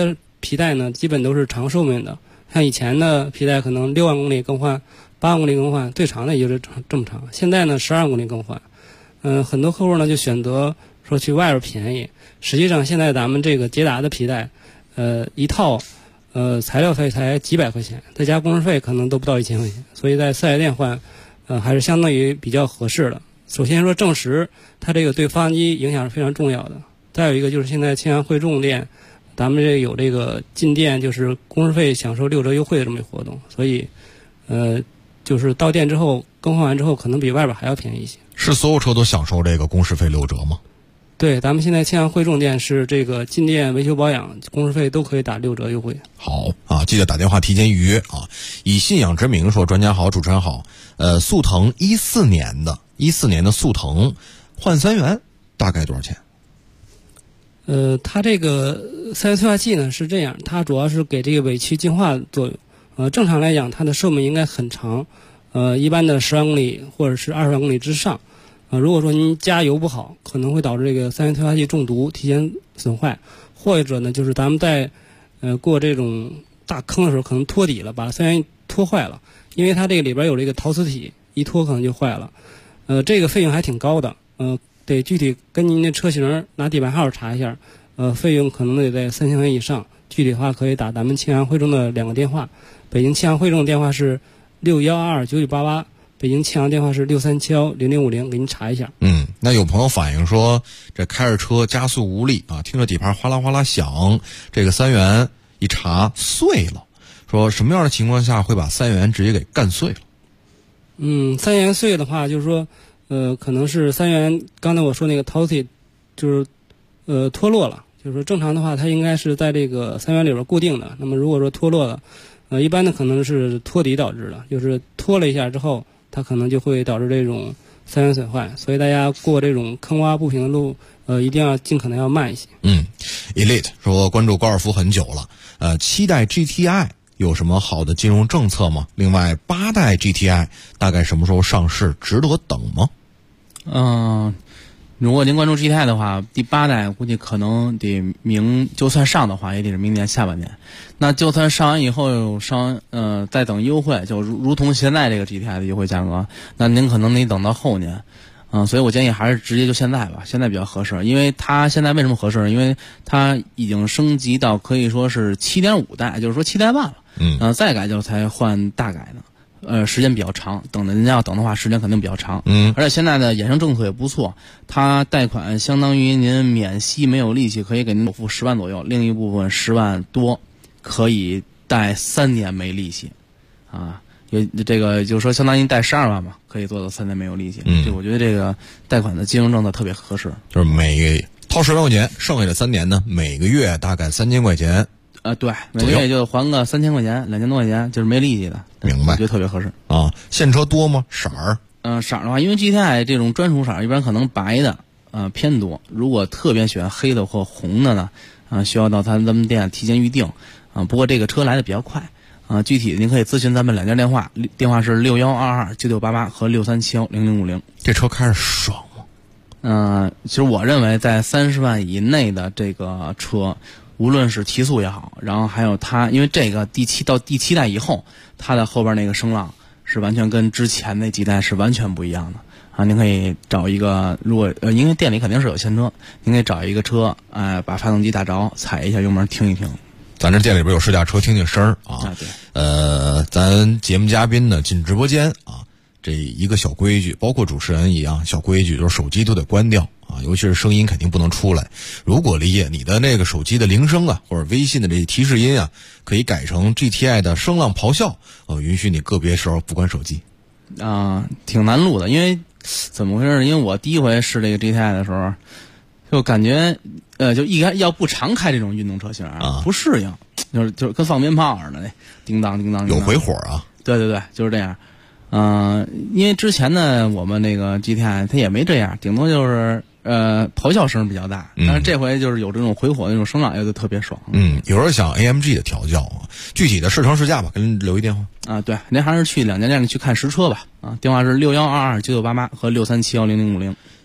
皮带呢，基本都是长寿命的。像以前的皮带可能6万公里更换，8万公里更换，最长的也就是这么长。现在呢，12万公里更换。很多客户呢就选择说去外边便宜。实际上现在咱们这个捷达的皮带，一套材料费才几百块钱，再加工时费可能都不到1000块钱，所以在四 S 店换，还是相当于比较合适的。首先说正时，它这个对发动机影响是非常重要的。再有一个就是现在庆阳汇众店，咱们这有这个进店就是工时费享受6折优惠的这么一个活动，所以就是到店之后更换完之后，可能比外边还要便宜一些。 是所有车都享受这个工时费6折吗？ 对，咱们现在庆阳汇众店是这个进店维修保养工时费都可以打6折优惠。 好啊，记得打电话提前预约啊！以信仰之名说，专家好，主持人好。速腾14年的速腾换3元大概多少钱？ 它这个3元催化剂呢是这样，它主要是给这个尾气净化作用。正常来讲，它的寿命应该很长，一般的10万公里或者是20万公里之上。如果说您加油不好，可能会导致这个3元催化剂中毒，提前损坏，或者呢就是咱们在过这种大坑的时候，可能拖底了，把3元拖坏了，因为它这个里边有这个陶瓷体，一拖可能就坏了。这个费用还挺高的，得具体跟您的车型拿底盘号查一下，费用可能得在3000元以上。具体的话可以打咱们庆阳汇众的2个电话，北京庆阳汇众的电话是61229988。北京庆阳电话是63710050，给您查一下。 那有朋友反映说，这开着车加速无力啊，听着底盘哗啦哗啦响，这个3元一查碎了，说什么样的情况下会把3元直接给干碎了 ？3元碎的话，就是说，可能是3元刚才我说那个陶体，就是脱落了。就是说正常的话，它应该是在这个3元里边固定的。那么如果说脱落了，一般的可能是脱底导致的，就是脱了一下之后，它可能就会导致这种3元损坏，所以大家过这种坑洼不平的路，一定要尽可能要慢一些。 Elite 说关注高尔夫很久了，期待 GTI 有什么好的金融政策吗？另外8代 GTI 大概什么时候上市？值得等吗？ 如果您关注 GTI 的话，第8代估计可能得就算上的话，也得是明年下半年。那就算上完以后再等优惠，就如同现在这个 GTI 的优惠价格，那您可能得等到后年。所以我建议还是直接就现在吧，现在比较合适。因为它现在为什么合适？因为它已经升级到可以说是 7.5 代，就是说7代半了。再改就才换大改呢。时间比较长，人家要等的话，时间肯定比较长。而且现在的衍生政策也不错，它贷款相当于您免息没有利息，可以给您首付10万左右，另一部分10万多可以贷3年没利息，这个就是说相当于贷12万嘛，可以做到3年没有利息。我觉得这个贷款的金融政策特别合适， 就是掏10万块钱，剩下的3年呢，每个月大概3000块钱。 对，每个月就还个3000块钱，2000多块钱，就是没利息的。 明白， 我觉得特别合适啊。现车多吗？色儿？ 色儿的话，因为 GTI 这种专属色一般可能白的偏多，如果特别喜欢黑的或红的呢，需要到咱们店提前预定不过这个车来的比较快具体您可以咨询咱们2家电话，电话是61229988和63710050。 这车开着爽吗？其实我认为在30万以内的这个车，无论是提速也好，然后还有它，因为这个第7代以后，它的后边那个声浪是完全跟之前那几代是完全不一样的您可以找一个，如果因为店里肯定是有现车，您可以找一个车，把发动机打着，踩一下油门听一听。 咱这店里边有试驾车，听听声儿对。咱节目嘉宾呢进直播间这一个小规矩，包括主持人一样小规矩，就是手机都得关掉尤其是声音肯定不能出来。如果理解你的那个手机的铃声或者微信的这些提示音可以改成 GTI 的声浪咆哮允许你个别时候不关手机挺难录的，因为怎么回事？因为我第一回试这个 GTI 的时候，就感觉就要不常开这种运动车型不适应，就是跟放鞭炮似的，叮当叮当， 有回火对，就是这样。因为之前呢，我们那个 GTI 它也没这样，顶多就是咆哮声比较大，但是这回就是有这种回火的那种声浪，就特别爽。 有人想 AMG 的调教具体的试乘试驾吧，跟您留一电话对，您还是去2家店去看实车吧电话是61229988和63710050。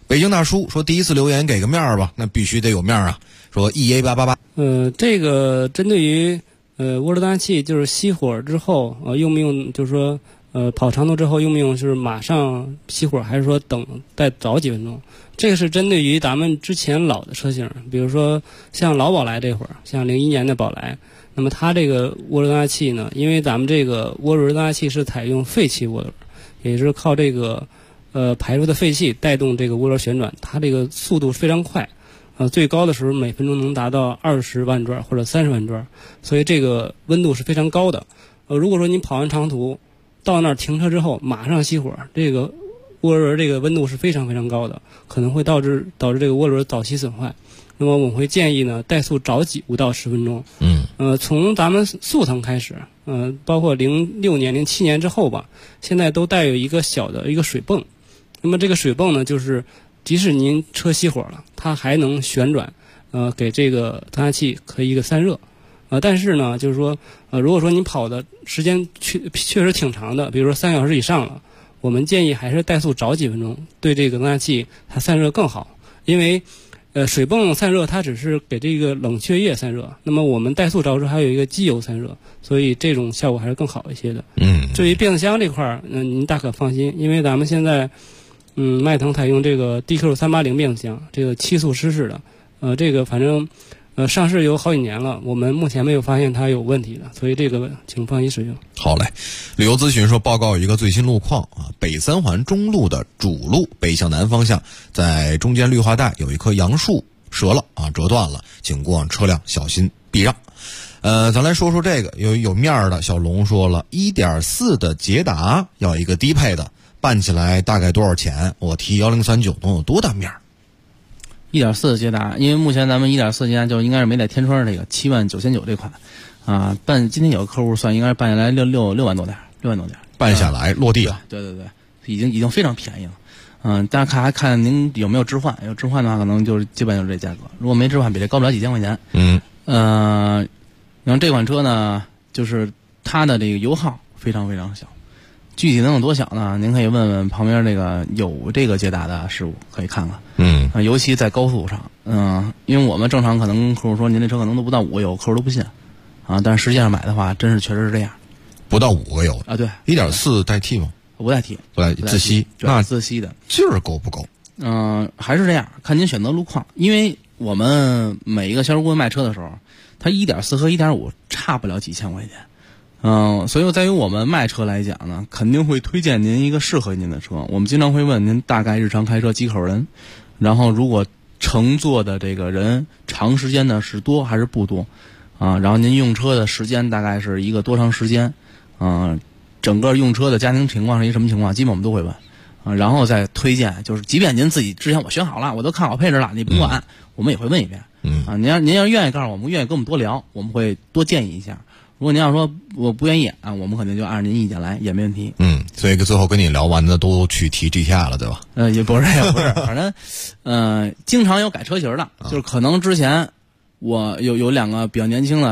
北京大叔说第一次留言给个面吧，那必须得有面啊。说 EA888， 这个针对于涡轮增压器就是熄火之后用不用，就是说跑长途之后用不用是马上熄火，还是说再找几分钟？这个是针对于咱们之前老的车型，比如说像老宝来这会儿，像01年的宝来，那么它这个涡轮增压器呢，因为咱们这个涡轮增压器是采用废气涡轮，也是靠这个排出的废气带动这个涡轮旋转，它这个速度非常快，最高的时候每分钟能达到20万转或者30万转，所以这个温度是非常高的。如果说你跑完长途到那儿停车之后马上熄火，这个涡轮这个温度是非常非常高的，可能会导致这个涡轮早期损坏。那么我们会建议呢，怠速着急5到10分钟。从咱们速腾开始，包括06年、07年之后吧，现在都带有一个小的一个水泵。那么这个水泵呢，就是即使您车熄火了，它还能旋转，给这个增压器可以一个散热。但是呢，就是说，如果说你跑的时间确实挺长的，比如说3小时以上了，我们建议还是怠速着几分钟，对这个增压器它散热更好。因为水泵散热它只是给这个冷却液散热，那么我们怠速着之后还有一个机油散热，所以这种效果还是更好一些的。至于变速箱这块儿，您大可放心，因为咱们现在迈腾采用这个 DQ380 变速箱，这个7速湿式的，这个反正上市有好几年了，我们目前没有发现它有问题的，所以这个请放心使用。 好嘞，旅游咨询说报告有一个最新路况啊，北三环中路的主路北向南方向，在中间绿化带有一棵杨树折了啊，折断了，请过往车辆小心避让。咱来说说这个有面儿的。小龙说了 1.4 的捷达要一个低配的，办起来大概多少钱？我提1039能有多大面儿 ？1.4 的捷达，因为目前咱们1.4捷达就应该是没在天窗这个79900这款啊，今天有个客户算应该是办下来6万多点，6万多点， 办下来落地了。 对，已经非常便宜了。大家还看您有没有置换，有置换的话可能就是基本就是这价格，如果没置换比这高不了几千块钱。然后这款车呢，就是它的这个油耗非常非常小，具体能有多小呢？您可以问问旁边这个有这个捷达的师傅，可以看看。尤其在高速上，因为我们正常可能客户说您这车可能都不到5个油，客户都不信啊，但是实际上买的话，真是确实是这样， 不到5个油啊。对 ，1.4代替吗？ 不代替， 自吸， 那自吸的劲儿够不够？ 还是这样，看您选择路况，因为我们每一个销售顾问卖车的时候，它1.4和1.5差不了几千块钱。所以在于我们卖车来讲呢，肯定会推荐您一个适合您的车。我们经常会问您大概日常开车几口人，然后如果乘坐的这个人长时间的是多还是不多啊？然后您用车的时间大概是一个多长时间？整个用车的家庭情况是一个什么情况？基本我们都会问啊，然后再推荐。就是即便您自己之前我选好了，我都看好配置了，你不管，我们也会问一遍。您要愿意告诉我们，愿意跟我们多聊，我们会多建议一下。如果您要说我不愿意啊，我们肯定就按照您意见来，也没问题。 所以最后跟你聊完的都去提 GTI 了，对吧？ 也不是，反正经常有改车型的，就是可能之前我有2个比较年轻的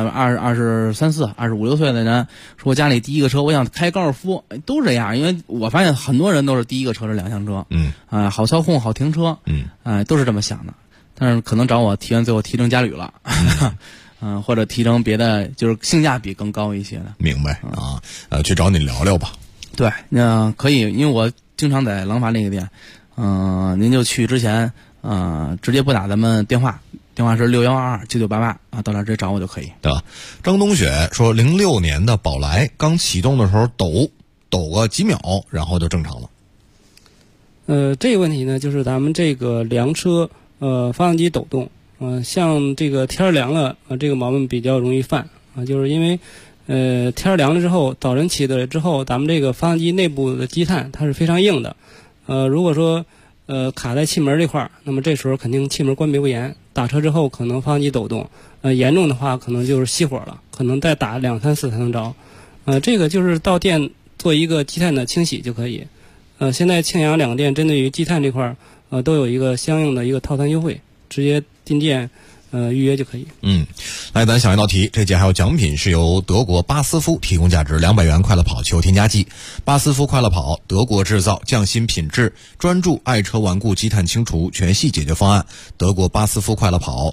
23、24、25、26岁的人，说家里第一个车我想开高尔夫，都是这样。因为我发现很多人都是第一个车是2厢车，好操控、好停车，都是这么想的。但是可能找我提完最后提成嘉旅了。或者提成别的，就是性价比更高一些的。 明白啊，去找你聊聊吧。 对，可以，因为我经常在廊坊那个店，您就去之前，直接拨打咱们电话是61229988啊，到那儿直接找我就可以， 对吧？张冬雪说，06年的宝来刚启动的时候抖个几秒，然后就正常了。 这个问题呢，就是咱们这个凉车，发动机抖动。像这个天凉了，这个毛病比较容易犯啊，就是因为天凉了之后，早晨起的之后，咱们这个发动机内部的积碳它是非常硬的，如果说卡在气门这块儿，那么这时候肯定气门关闭不严，打车之后可能发动机抖动，严重的话可能就是熄火了，可能再打2、3次才能着。这个就是到店做一个积碳的清洗就可以。现在庆阳2个店针对于积碳这块都有一个相应的一个套餐优惠，直接进店预约就可以。 来，咱想一道题，这节还有奖品，是由德国巴斯夫提供价值200元快乐跑球添加剂。巴斯夫快乐跑，德国制造，匠心品质，专注爱车顽固积碳清除全系解决方案。德国巴斯夫快乐跑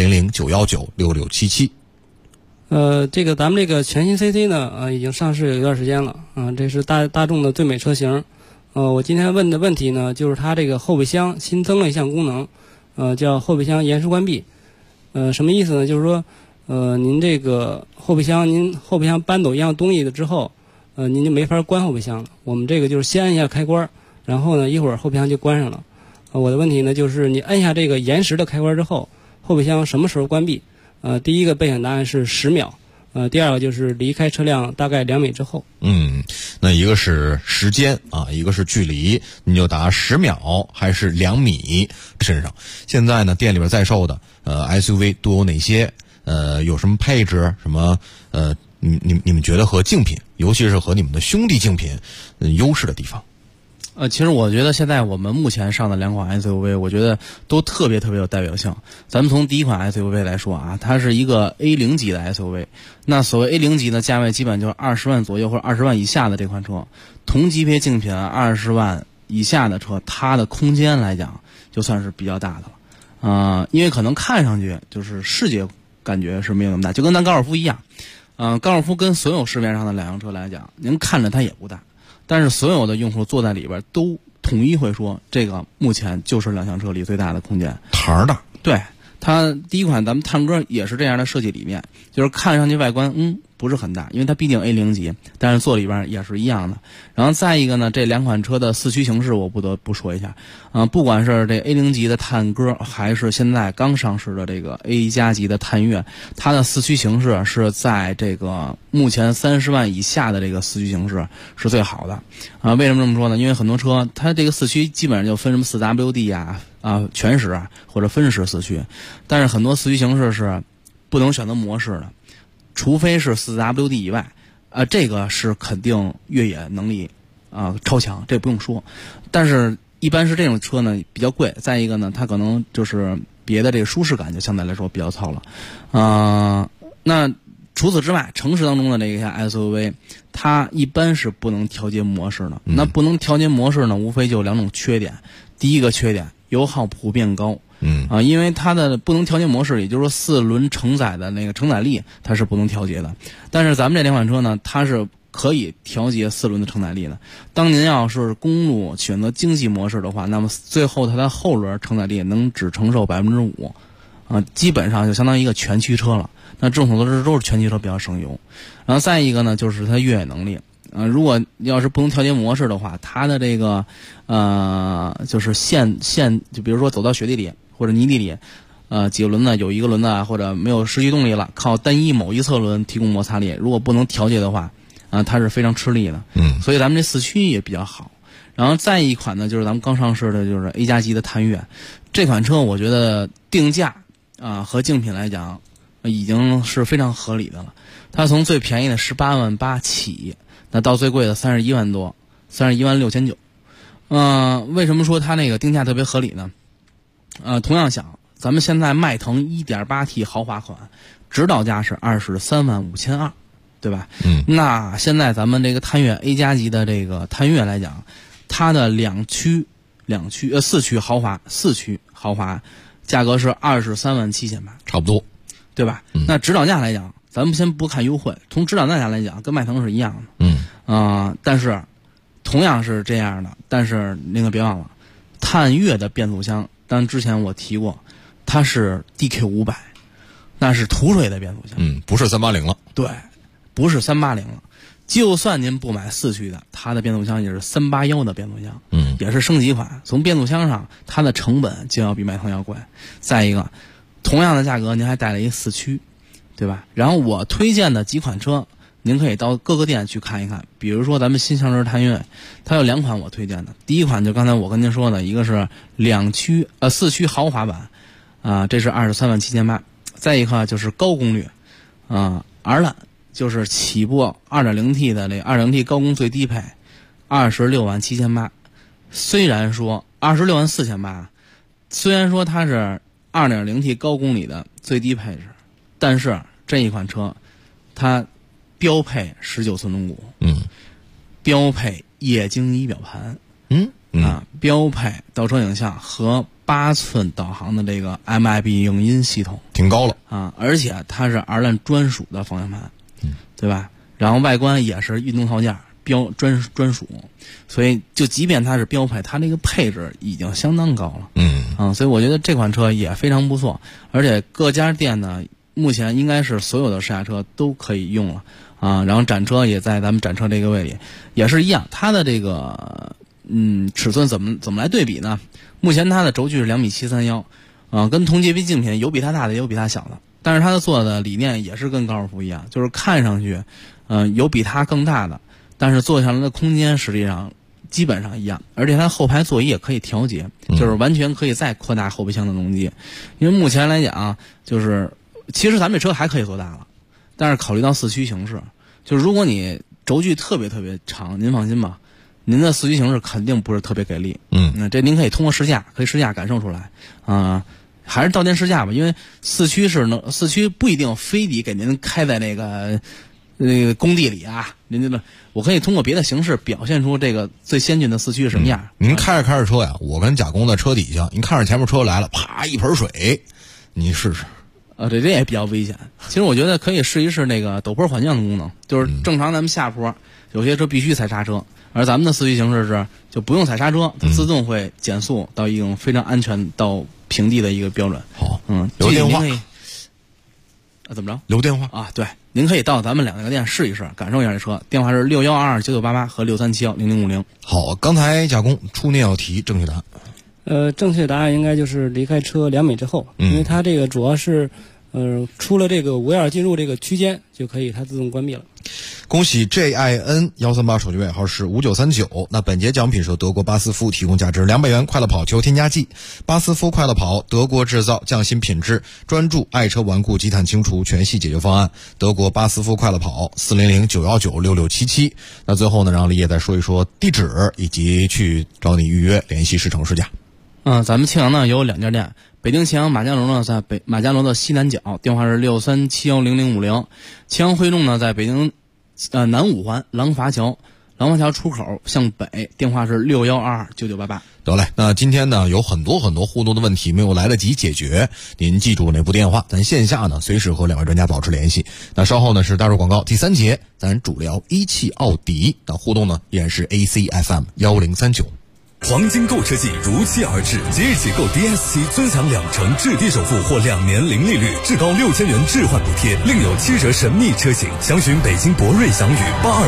，400-919-6677。 这个咱们这个全新 CC 呢，已经上市有一段时间了，这是大众的最美车型。我今天问的问题呢，就是它这个后备箱新增了一项功能，叫后备箱延时关闭。什么意思呢？就是说，您这个后备箱搬走一样东西的之后，您就没法关后备箱了。我们这个就是先按一下开关，然后呢，一会儿后备箱就关上了。我的问题呢，就是你按下这个延时的开关之后，后备箱什么时候关闭？第一个备选答案是10秒，第二个就是离开车辆大概2米之后。 那一个是时间啊，一个是距离，你就答10秒还是2米身上。现在呢，店里边在售的SUV 都有哪些？有什么配置？什么你们觉得和竞品，尤其是和你们的兄弟竞品优势的地方？ 其实我觉得现在我们目前上的2款 SUV， 我觉得都特别有代表性。咱们从第一款 SUV 来说啊，它是一个 A0 级的 SUV。那所谓 A0 级的价位，基本就是20万左右或者20万以下的这款车。同级别竞品20万以下的车，它的空间来讲就算是比较大的了。因为可能看上去就是视觉感觉是没有那么大，就跟咱高尔夫一样。高尔夫跟所有市面上的2辆车来讲，您看着它也不大。但是所有的用户坐在里边都统一会说，这个目前就是2厢车里最大的空间， 台儿大。 对，它第一款咱们探歌也是这样的设计理念，就是看上去外观不是很大，因为它毕竟 A0 级，但是坐里边也是一样的。然后再一个呢，这2款车的四驱形式我不得不说一下，不管是这 A0 级的探歌，还是现在刚上市的这个 A 加级的探岳，它的四驱形式是在这个目前30万以下的这个四驱形式是最好的。为什么这么说呢？因为很多车它这个四驱基本上就分什么 4WD 全时或者分时四驱，但是很多四驱形式是不能选择模式的，除非是 4WD 以外，这个是肯定越野能力超强，这不用说。但是一般是这种车呢比较贵，再一个呢，它可能就是别的这个舒适感就相对来说比较糙了。那除此之外，城市当中的这个 SUV， 它一般是不能调节模式的。那不能调节模式呢，无非就2种缺点。第一个缺点，油耗普遍高。因为它的不能调节模式，也就是说4轮承载的那个承载力它是不能调节的。但是咱们这2款车呢，它是可以调节4轮的承载力的。当您要是公路选择经济模式的话，那么最后它的后轮承载力能只承受 5%，基本上就相当于一个全驱车了。那众所周知都是全驱车比较省油。然后再一个呢，就是它越野能力。如果要是不能调节模式的话，它的这个就是就比如说走到雪地里或者泥地里，几个轮子有一个轮子或者没有失去动力了，靠单一某一侧轮提供摩擦力，如果不能调节的话，它是非常吃力的。所以咱们这四驱也比较好。然后再一款呢，就是咱们刚上市的就是 A 加级的探岳，这款车我觉得定价和竞品来讲已经是非常合理的了。它从最便宜的18万8起，那到最贵的31万多，31万6900。为什么说它那个定价特别合理呢？同样想，咱们现在迈腾 1.8T 豪华款，指导价是23万5200，对吧？那现在咱们这个探岳 A 加级的这个探岳来讲，它的四驱豪华价格是23万7800， 差不多， 对吧？那指导价来讲，咱们先不看优惠，从指导价来讲跟迈腾是一样的。但是同样是这样的，但是您可别忘了，探岳的变速箱，但之前我提过，它是 DQ500，那是土水的变速箱， 不是380了。 对，不是380了。就算您不买四驱的，它的变速箱也是381的变速箱，也是升级款。从变速箱上，它的成本就要比迈腾要贵。再一个，同样的价格，您还带了一四驱，对吧？然后我推荐的几款车，您可以到各个店去看一看。比如说咱们新上市探岳，它有2款我推荐的。第一款就刚才我跟您说的，一个是四驱豪华版，这是23万7800。再一个就是高功率，R 兰。就是起步 2.0T 的这 2.0T 高功最低配26万7800，虽然说26万4800，虽然说它是 2.0T 高公里的最低配置，但是这一款车它标配19寸轮毂，标配液晶仪表盘，标配倒车影像和8寸导航的这个 MIB 影音系统， 挺高了啊！而且它是 R-Line 专属的方向盘，对吧？然后外观也是运动套件专属，所以就即便它是标配，它这个配置已经相当高了，所以我觉得这款车也非常不错，而且各家店呢，目前应该是所有的试驾车都可以用了啊。然后展车也在咱们展车这个位里，也是一样，它的这个尺寸怎么来对比呢？目前它的轴距是2.731米，跟同级别竞品有比它大的也有比它小的，但是它的做的理念也是跟高尔夫一样，就是看上去有比它更大的，但是坐下来的空间实际上基本上一样，而且它后排座椅也可以调节，就是完全可以再扩大后备箱的容积。因为目前来讲，就是其实咱们这车还可以做大了，但是考虑到四驱形式，就是如果你轴距特别长，您放心吧，您的四驱形式肯定不是特别给力。这您可以通过试驾，可以试驾感受出来还是到店试驾吧，因为四驱不一定非得给您开在那个工地里啊，我可以通过别的形式表现出这个最先进的四驱是什么样。 您开着车呀，我跟贾工在车底下，您看着前面车来了，啪一盆水，你试试。 这也比较危险。其实我觉得可以试一试那个陡坡缓降的功能，就是正常咱们下坡，有些车必须踩刹车，而咱们的四驱形式是就不用踩刹车，它自动会减速到一种非常安全到平地的一个标准。 好，留电话。 怎么着？ 留电话啊？对，您可以到咱们2个店试一试，感受一下这车。电话是61229988和63710050。好， 刚才贾工出念要题，正确答案。 正确答案应该就是离开车2米之后，因为它这个主要是，出了这个无钥匙进入这个区间就可以它自动关闭了。 恭喜 JIN138 手机尾号是5939。那本节奖品是德国巴斯夫提供价值200元快乐跑球添加剂。巴斯夫快乐跑，德国制造，匠心品质，专注爱车顽固积碳清除全系解决方案。德国巴斯夫快乐跑，400-919-6677。那最后呢，让李也再说一说地址以及去找你预约联系试乘试驾。 咱们庆阳呢有2家店，北京庆阳马家楼呢在马家楼的西南角，电话是63710050。庆阳汇众呢在北京南5环廊坊桥出口向北，电话是61229988。 得嘞，那今天呢有很多互动的问题没有来得及解决，您记住哪部电话，咱线下呢随时和2位专家保持联系。那稍后呢是大入广告，第3节咱主聊一汽奥迪，那互动呢依然是 ACFM 1039。 黄金购车季如期而至，即日起购 DS7尊享2成置地首付或2年零利率，至高6000元置换补贴，另有7折神秘车型。详询北京博瑞祥宇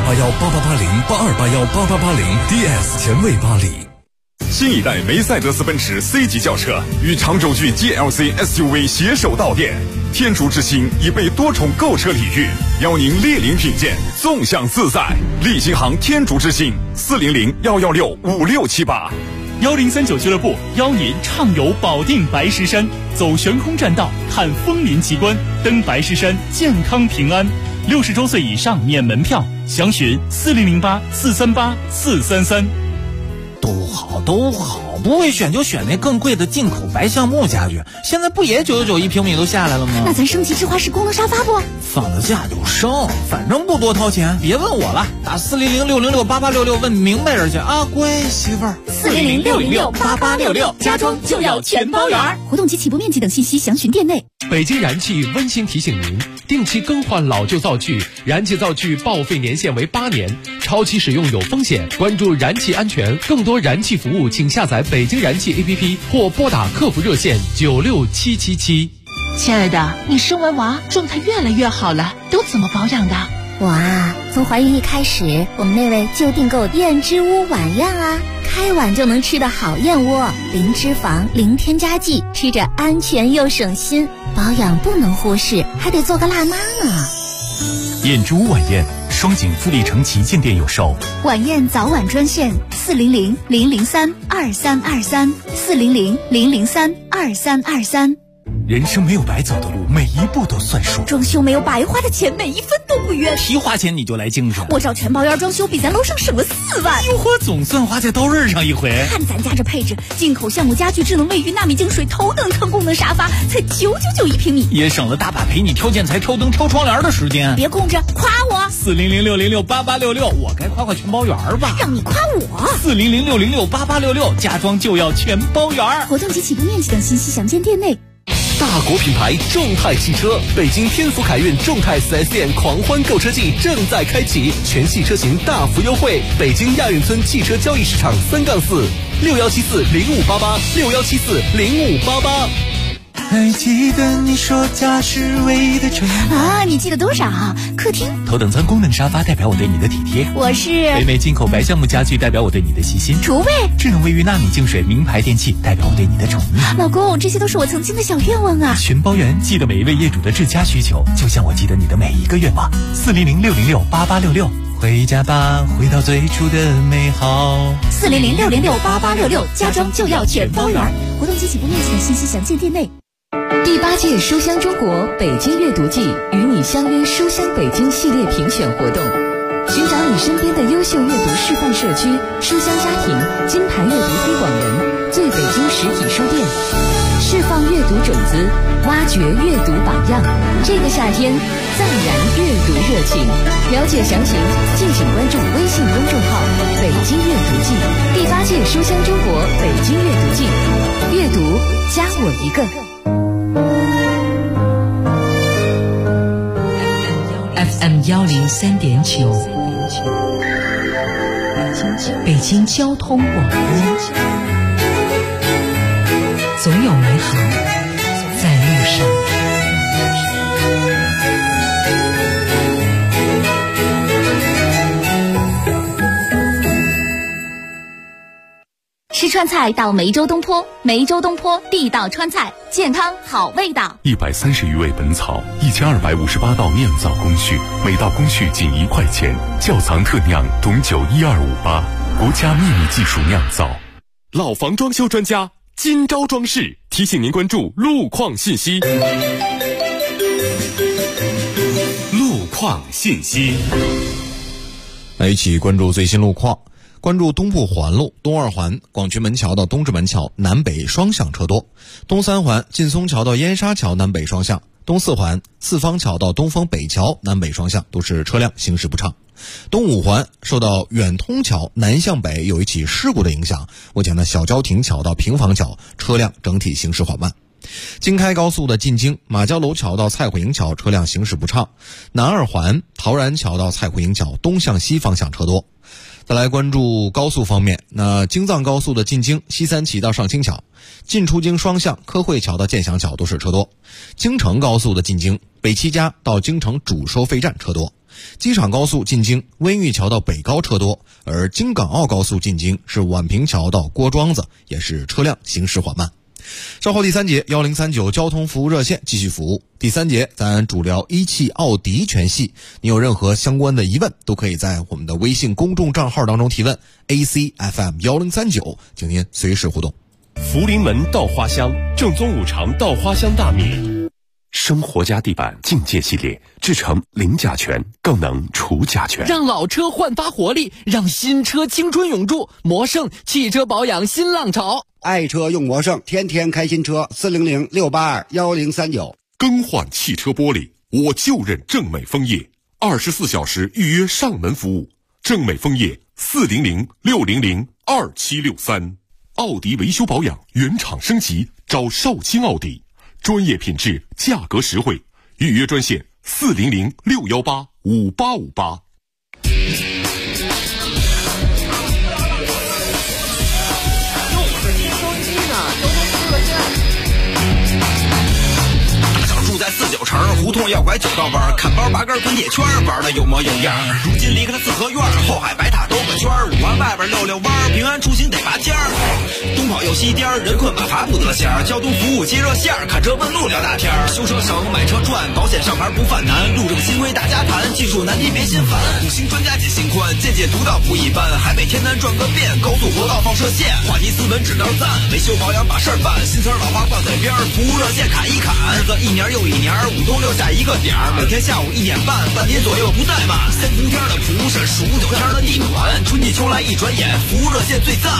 8281888082818880 DS 前卫巴黎。 新一代梅赛德斯奔驰 C 级轿车与长轴距 GLC SUV 携手到店，天竺之星已被多重购车礼遇，邀您莅临品鉴，纵享自在。立新行天竺之星400-116-5678。 1039俱乐部邀您畅游保定白石山，走悬空栈道，看枫林奇观，登白石山，健康平安。60周岁以上免门票，详询4008-438-433。 都好，不会选就选那更贵的进口白橡木家具，现在不也999一平米都下来了吗？ 那咱升级智化式功能沙发不？ 放了假就升，反正不多掏钱，别问我了，打400-606-8866问明白人去啊，乖媳妇儿。 400-606-8866，家装就要全包圆。活动及起步面积等信息详询店内。 北京燃气温馨提醒您，定期更换老旧灶具，燃气灶具报废年限为8年，超期使用有风险，关注燃气安全。更多燃气服务请下载北京燃气 APP 或拨打客服热线96777。 亲爱的，你生完娃状态越来越好了，都怎么保养的？ 我啊，从怀孕一开始，我们那位就订购燕之屋晚宴啊，开碗就能吃的好燕窝，零脂肪，零添加剂，吃着安全又省心，保养不能忽视，还得做个辣妈呢。 燕之屋晚宴，双井富力城旗舰店有售。 晚宴早晚专线400-003-2323，400-003-2323。 人生没有白走的路，每一步都算数。 装修没有白花的钱，每一分都不冤。 提花钱你就来精神， 我找全包院装修，比咱楼上省了4万。 哟呵，总算花在刀刃上一回。 看咱家这配置，进口橡木家具、智能卫浴、纳米净水、头等舱功能沙发，才999一平米， 也省了大把陪你挑建材、挑灯、挑窗帘的时间。 别空着，夸我 400-606-8866，我该夸全包园吧？ 让你夸我 400-606-8866，家装就要全包园。 活动及起步面积等信息详见店内。 大国品牌众泰汽车，北京天府凯运众泰 4S 店狂欢购车季正在开启，全系车型大幅优惠。北京亚运村汽车交易市场3-46174-0588，6174-0588。 还记得你说家是唯一的城啊？你记得多少？客厅头等舱功能沙发代表我对你的体贴， 我是北美进口白橡木家具代表我对你的细心， 厨卫智能卫浴纳米净水名牌电器代表我对你的宠溺。 老公，这些都是我曾经的小愿望啊！ 全包园记得每一位业主的至佳需求，就像我记得你的每一个愿望。400-606-8866，回家吧，回到最初的美好。 400-606-8866，家装就要全包园。活动及起步面积等信息详见店内。 第8届书香中国北京阅读季与你相约书香北京系列评选活动，寻找你身边的优秀阅读示范社区、书香家庭、金牌阅读推广人、最北京实体书店，释放阅读种子，挖掘阅读榜样。这个夏天，再燃阅读热情。了解详情，敬请关注微信公众号“北京阅读季”。第8届书香中国北京阅读季，阅读加我一个。FM 103.9，北京交通广播，总有美好在路上。 吃川菜到梅州东坡，梅州东坡地道川菜，健康好味道。 130余味本草，1258道酿造工序，每道工序仅1块钱。窖藏特酿董酒12588，国家秘密技术酿造。 老房装修专家金朝装饰提醒您关注路况信息。路况信息， 来一起关注最新路况。关注东部环路东2环广渠门桥到东直门桥南北双向车多，东3环劲松桥到燕沙桥南北双向，东4环四方桥到东风北桥南北双向都是车辆行驶不畅。东5环受到远通桥南向北有一起事故的影响，目前呢小郊亭桥到平房桥车辆整体行驶缓慢。京开高速的进京马交楼桥到蔡虎营桥车辆行驶不畅，南2环陶然桥到蔡虎营桥东向西方向车多。再来关注高速方面，那京藏高速的进京西三旗到上清桥，进出京双向科汇桥到建祥桥都是车多。京承高速的进京北七家到京承主收费站车多。机场高速进京温榆桥到北高车多，而京港澳高速进京是宛平桥到郭庄子，也是车辆行驶缓慢。稍后第3节1039交通服务热线继续服务。第3节咱主聊一汽奥迪全系，你有任何相关的疑问都可以在我们的微信公众账号当中提问 ACFM 1039，请您随时互动。 福临门稻花香，正宗5常稻花香大米，生活家地板境界系列制成零甲醛，更能除甲醛， 让老车焕发活力，让新车青春永驻。魔圣汽车保养新浪潮， 爱车用魔圣，天天开新车。400-682-1039。 更换汽车玻璃，我就认正美枫叶，24小时预约上门服务。正美枫叶400-600-2763。奥迪维修保养原厂升级，找少卿奥迪，专业品质，价格实惠。预约专线400-618-5858。 住在49城胡同要拐9道弯，看包拔根滚铁圈，玩的有模有样。如今离开了四合院，后海白塔兜个圈，5万往外边溜溜弯，平安出行得拔尖儿。东跑又西颠，人困马乏不得闲儿。交通服务接热线，看车问路聊大天儿。修车省，买车赚，保险上牌不犯难。路政新规大家谈，技术难题别心烦。五星专家解心宽，见解独到不一般。海北天南转个遍，高速国道放射线。话题斯文指标赞，维修保养把事儿办。新词老话挂嘴边，服务热线砍一砍。日子一年又一年，5都留下一个点儿。每天下午1点半，半点左右不怠慢。3伏天的蒲扇，数9天的地暖，春季秋来一转眼，服务热线最赞。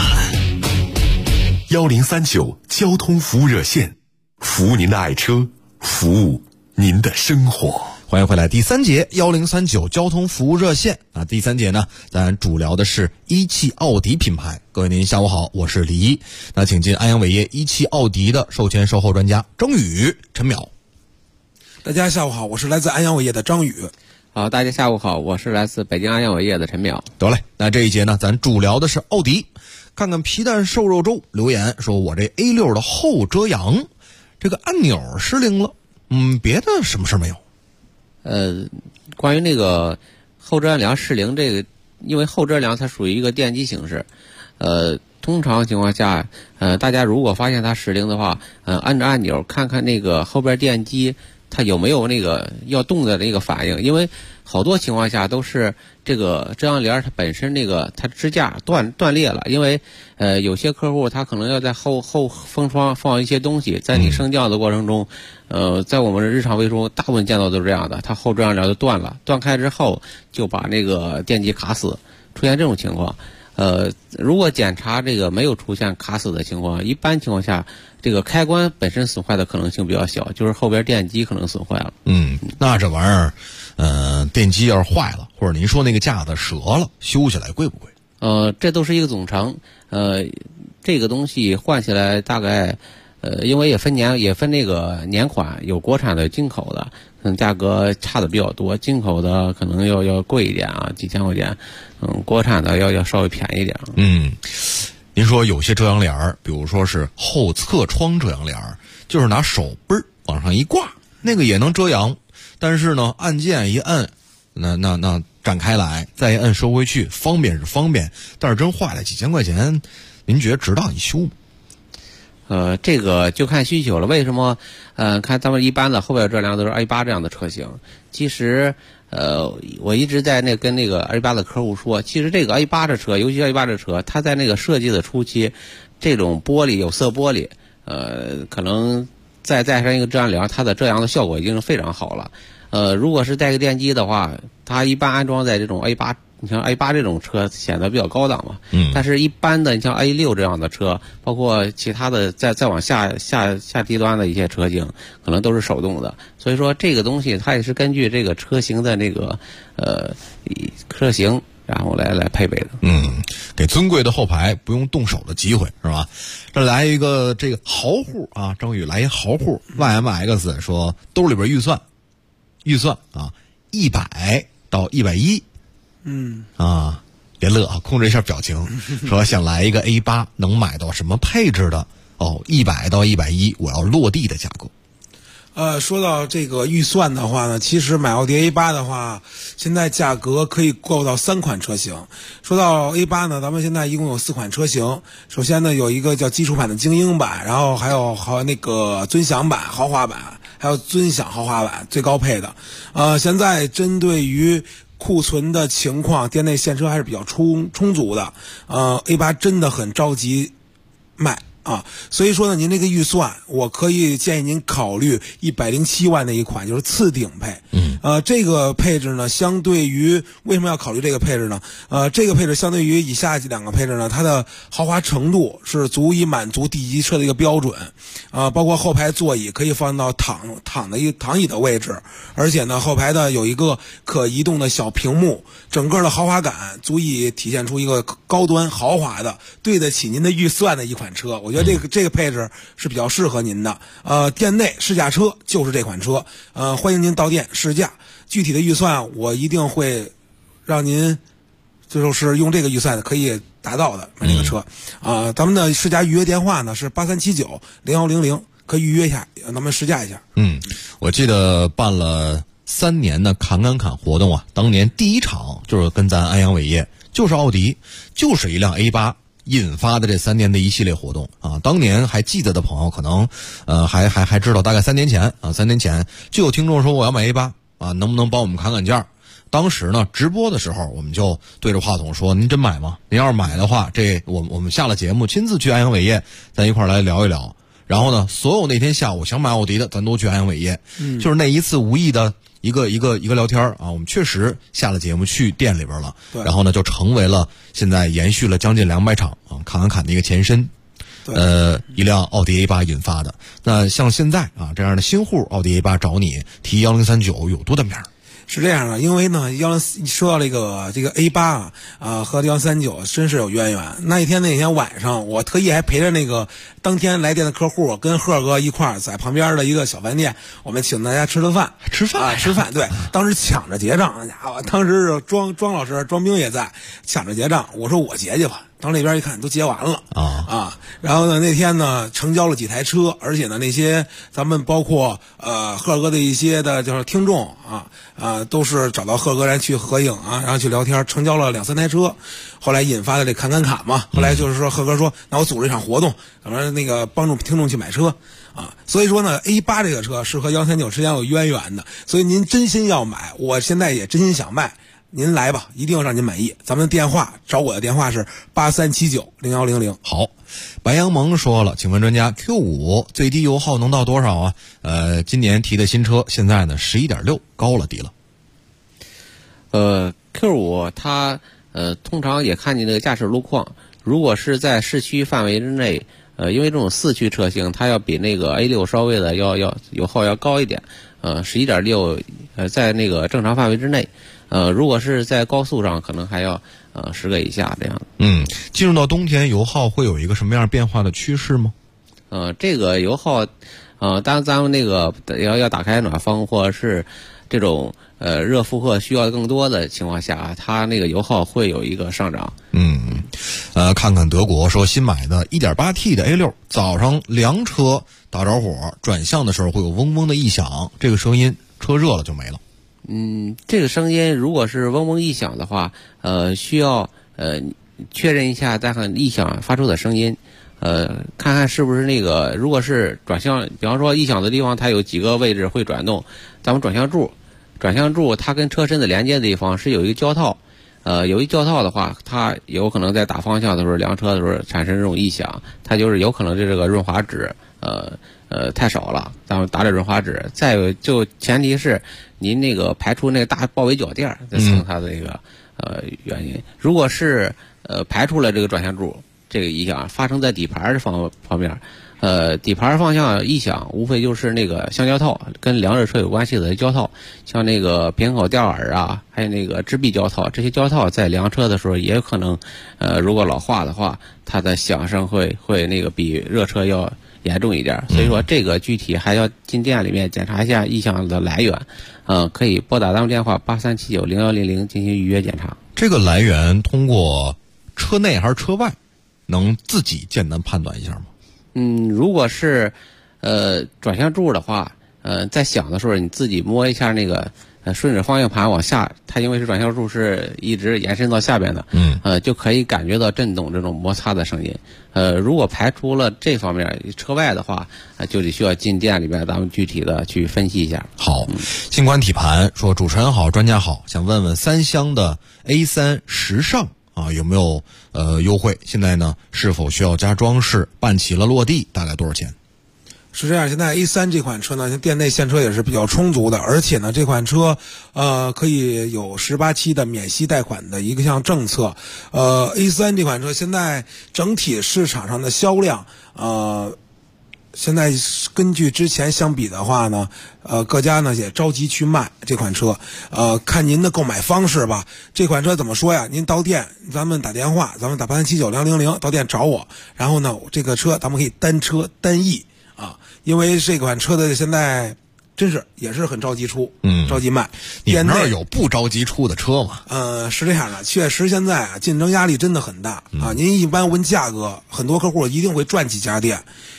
1039交通服务热线，服务您的爱车，服务您的生活。 欢迎回来，第3节1039交通服务热线啊。第3节呢，咱主聊的是一汽奥迪品牌。各位您下午好，我是李一。那请进安阳伟业一汽奥迪的售前售后专家张宇、陈淼。 大家下午好，我是来自安阳伟业的张宇。 好，大家下午好，我是来自北京安阳伟业的陈淼。 得嘞，那这一节呢，咱主聊的是奥迪。看看皮蛋瘦肉粥留言说，我这 A6 的后遮阳这个按钮失灵了，别的什么事没有。 关于那个后遮梁失灵这个，因为后遮梁它属于一个电机形式，通常情况下，大家如果发现它失灵的话，按着按钮看看那个后边电机它有没有那个要动的那个反应，因为好多情况下都是这个遮阳帘它本身那个它支架断裂了，因为有些客户他可能要在后风窗放一些东西，在你升降的过程中，在我们日常维修大部分见到都是这样的，它后遮阳帘就断了，断开之后就把那个电机卡死，出现这种情况。如果检查这个没有出现卡死的情况，一般情况下这个开关本身损坏的可能性比较小，就是后边电机可能损坏了。 那这玩意儿电机要是坏了，或者您说那个架子折了，修起来贵不贵？ 这都是一个总成。这个东西换起来大概因为也分那个年款，有国产的进口的，可能价格差的比较多，进口的可能要贵一点啊，几千块钱，国产的要稍微便宜一点。 您说有些遮阳帘，比如说是后侧窗遮阳帘，就是拿手背往上一挂，那个也能遮阳，但是呢，按键一摁，那展开来，再一摁收回去，方便是方便，但是真坏了几千块钱，您觉得值当一修吗？ 这个就看需求了。为什么？看咱们一般的后边遮梁都是 A8 这样的车型。其实，我一直在跟那个 A8 的客户说，其实这个 A8 的车，尤其 A8 的车，它在那个设计的初期，这种玻璃有色玻璃，可能再带上一个遮阳帘，它的遮阳的效果已经是非常好了。如果是带个电机的话，它一般安装在这种 A8。你像 A8 这种车显得比较高档嘛，但是一般的你像 A6 这样的车，包括其他的再往下低端的一些车型，可能都是手动的。所以说这个东西它也是根据这个车型的那个车型，然后来配备的。 给尊贵的后排不用动手的机会是吧？这来一个这个豪户啊，张宇来一豪户 YMX 说兜里边预算啊100到110。别乐啊，控制一下表情。说想来一个 A8，能买到什么配置的？100到110，我要落地的价格。 说到这个预算的话呢，其实买奥迪 A8 的话，现在价格可以购到3款车型。说到 A8 呢，咱们现在一共有4款车型。首先呢，有一个叫基础版的精英版，然后还有那个尊享版、豪华版，还有尊享豪华版最高配的。现在针对于库存的情况，店内现车还是比较充足的。A8 真的很着急卖啊，所以说呢，您这个预算，我可以建议您考虑107万的一款，就是次顶配。这个配置呢，相对于为什么要考虑这个配置呢？这个配置相对于以下2个配置呢，它的豪华程度是足以满足 D 级车的一个标准。包括后排座椅可以放到躺椅的位置，而且呢，后排的有一个可移动的小屏幕，整个的豪华感足以体现出一个高端豪华的，对得起您的预算的一款车。我觉得这个配置是比较适合您的。店内试驾车就是这款车，欢迎您到店试驾。具体的预算我一定会让您就是用这个预算可以达到的买这个车。咱们的试驾预约电话呢是83790100，可以预约一下，咱们试驾一下。 我记得办了 3年的砍活动啊，当年第一场就是跟咱安阳伟业，就是奥迪，就是一辆 A8 引发的这3年的一系列活动啊。当年还记得的朋友可能还知道，大概3年前啊，3年前就有听众说我要买 A8 啊，能不能帮我们砍价？当时呢，直播的时候我们就对着话筒说：“您真买吗？您要是买的话，这我们下了节目亲自去安阳伟业，咱一块来聊一聊。然后呢，所有那天下午想买奥迪的，咱都去安阳伟业。就是那一次无意的一个聊天啊，我们确实下了节目去店里边了。然后呢，就成为了现在延续了将近200场啊砍的一个前身。一辆奥迪 A8 引发的。那像现在啊这样的新户奥迪 A8 找你提1039有多大面儿？ 是这样的，因为呢，说到这个 A8 啊，和1039真是有渊源。那天晚上，我特意还陪着那个当天来电的客户，跟贺哥一块儿在旁边的一个小饭店，我们请大家吃了饭，吃饭。对，当时抢着结账，家伙，当时庄老师、庄兵也在抢着结账。我说我结吧。到那边一看，都结完了然后呢，那天呢成交了几台车，而且呢那些咱们包括贺哥的一些的就是听众都是找到贺哥来去合影啊，然后去聊天，成交了2-3台车。后来引发的这砍嘛，后来就是说贺哥说，那我组织一场活动，咱们那个帮助听众去买车啊。所以说呢 ，A8 这个车是和1039之间有渊源的，所以您真心要买，我现在也真心想卖。您来吧，一定让您满意。咱们的电话，找我的电话是83790100。 好，白杨萌说了，请问专家 Q5 最低油耗能到多少啊？今年提的新车，现在呢11.6，高了低了。Q5 它通常也看你那个驾驶路况，如果是在市区范围之内，因为这种4驱车型，它要比那个 A6 稍微的要油耗要高一点。11.6，在那个正常范围之内。如果是在高速上，可能还要10个以下这样。 进入到冬天，油耗会有一个什么样变化的趋势吗？ 这个油耗，当咱们那个要打开暖风或者是这种热负荷需要更多的情况下，它那个油耗会有一个上涨。 看看德国说新买的 1.8T 的 A6， 早上凉车打着火转向的时候会有嗡嗡的异响，这个声音车热了就没了。 这个声音如果是嗡嗡异响的话，需要确认一下再看异响发出的声音，看看是不是那个，如果是转向，比方说异响的地方它有几个位置会转动，咱们转向柱它跟车身的连接的地方是有一个胶套，有一胶套的话，它有可能在打方向的时候凉车的时候产生这种异响，它就是有可能是这个润滑脂太少了，咱们打点润滑脂。再有就前提是您那个排出那个大包围脚垫再测它的这个原因。如果是排出了这个转向柱这个异响发生在底盘的方面，底盘方向异响无非就是那个橡胶套，跟凉热车有关系的胶套，像那个平口吊耳啊，还有那个支臂胶套，这些胶套在凉车的时候也有可能如果老化的话，它的响声会那个比热车要严重一点。所以说这个具体还要进店里面检查一下异响的来源，可以拨打咱们电话83790100进行预约检查。 这个来源通过车内还是车外能自己简单判断一下吗？ 如果是转向柱的话，在响的时候你自己摸一下那个顺着方向盘往下，它因为是转向柱是一直延伸到下边的，就可以感觉到震动这种摩擦的声音。如果排除了这方面车外的话，就得需要进店里边咱们具体的去分析一下。 好，新款体盘说主持人好，专家好，想问问3厢的 A3 时尚有没有优惠？现在呢是否需要加装饰？办齐了落地大概多少钱？ 是这样，现在 A3 这款车呢，店内现车也是比较充足的，而且呢这款车可以有18期的免息贷款的一个项政策。A3 这款车现在整体市场上的销量现在根据之前相比的话呢，各家呢也着急去卖这款车，看您的购买方式吧。这款车怎么说呀？您到店，咱们打电话，咱们打83790100到店找我，然后呢，这个车咱们可以单车单议因为这款车的现在真是也是很着急出，着急卖。 你们那儿有不着急出的车吗？ 是这样的，确实现在竞争压力真的很大您一般问价格，很多客户一定会转几家店。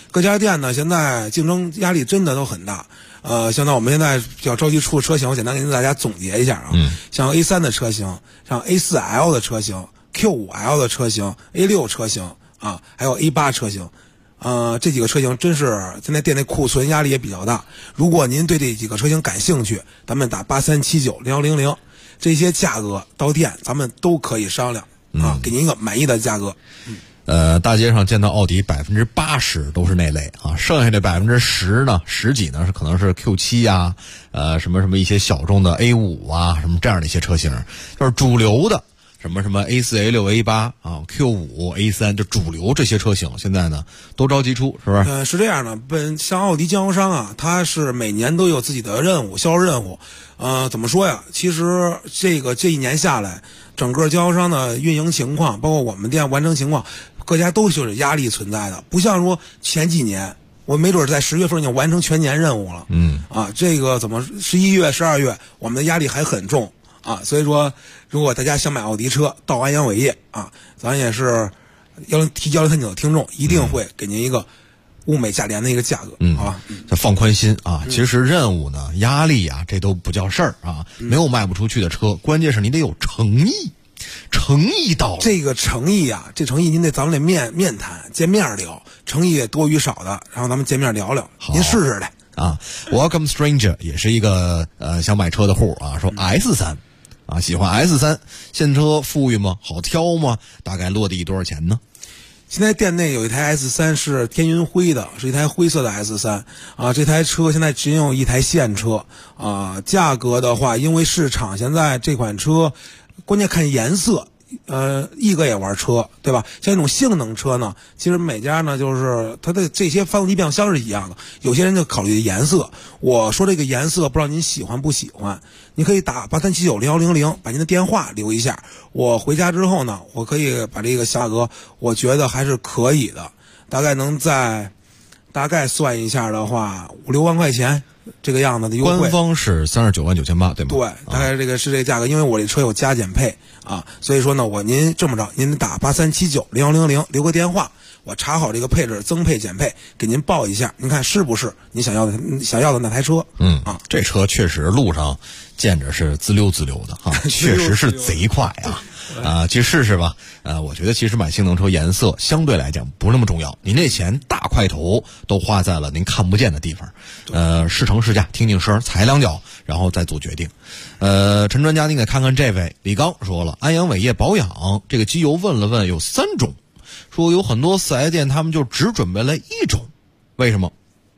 各家店呢现在竞争压力真的都很大。像到我们现在比较着急出的车型，我简单跟大家总结一下啊。像 A3 的车型，像 A4L 的车型， Q5L 的车型， A6 车型啊，还有 A8 车型。这几个车型真是现在店内库存压力也比较大。如果您对这几个车型感兴趣，咱们打83790100，这些价格到店咱们都可以商量啊，给您一个满意的价格。 大街上见到奥迪80%都是那类啊，剩下的10%呢，10几呢是可能是 Q7 啊，什么一些小众的 A5 啊，什么这样的一些车型，就是主流的什么 A4、A6、A8 啊 ，Q5、A3，就主流这些车型，现在呢都着急出，是不是？ 是这样的，像奥迪经销商啊，它是每年都有自己的任务，销售任务。怎么说呀？其实这一年下来，整个经销商的运营情况，包括我们店完成情况，各家都是有压力存在的。不像说前几年，我没准在10月份已经完成全年任务了。这个怎么11月、12月，我们的压力还很重啊。所以说，如果大家想买奥迪车，到安阳伟业啊，咱也是提交给你的听众，一定会给您一个物美价廉的一个价格，好吧？ 放宽心啊！其实任务呢、压力啊，这都不叫事儿啊。没有卖不出去的车，关键是你得有诚意，诚意到了。 这个诚意啊，这诚意您咱们得面谈，见面聊，诚意多与少的，然后咱们见面聊聊，您试试来啊。Welcome Stranger 也是一个想买车的户啊，说 S3 啊，喜欢 S3，现车富裕吗？好挑吗？大概落地多少钱呢？ 现在店内有一台 S3 是天云灰的，是一台灰色的 S3啊。这台车现在只有一台现车啊。价格的话，因为市场现在这款车，关键看颜色。一哥也玩车，对吧？像这种性能车呢，其实每家呢就是它的这些发动机变速箱是一样的，有些人就考虑颜色。我说这个颜色，不知道您喜欢不喜欢？你可以打83790100，把您的电话留一下。我回家之后呢，我可以把这个价格，我觉得还是可以的，大概算一下的话，5、6万块钱这个样子的优惠。 官方是39万9800，对吗？ 对，大概这个是这个价格，因为我这车有加减配啊，所以说呢，您这么着，您打83790100留个电话，我查好这个配置，增配减配，给您报一下，您看是不是你想要的那台车？ 这车确实路上见着是滋溜滋溜的哈，确实是贼快啊！去试试吧。我觉得其实买性能车颜色相对来讲不是那么重要，您这钱大块头都花在了您看不见的地方。试乘试驾，听听声，踩两脚，然后再做决定。陈专家，您得看看这位李刚说了，安阳伟业保养这个机油问了问，有3种，说有很多4S店他们就只准备了1种，为什么？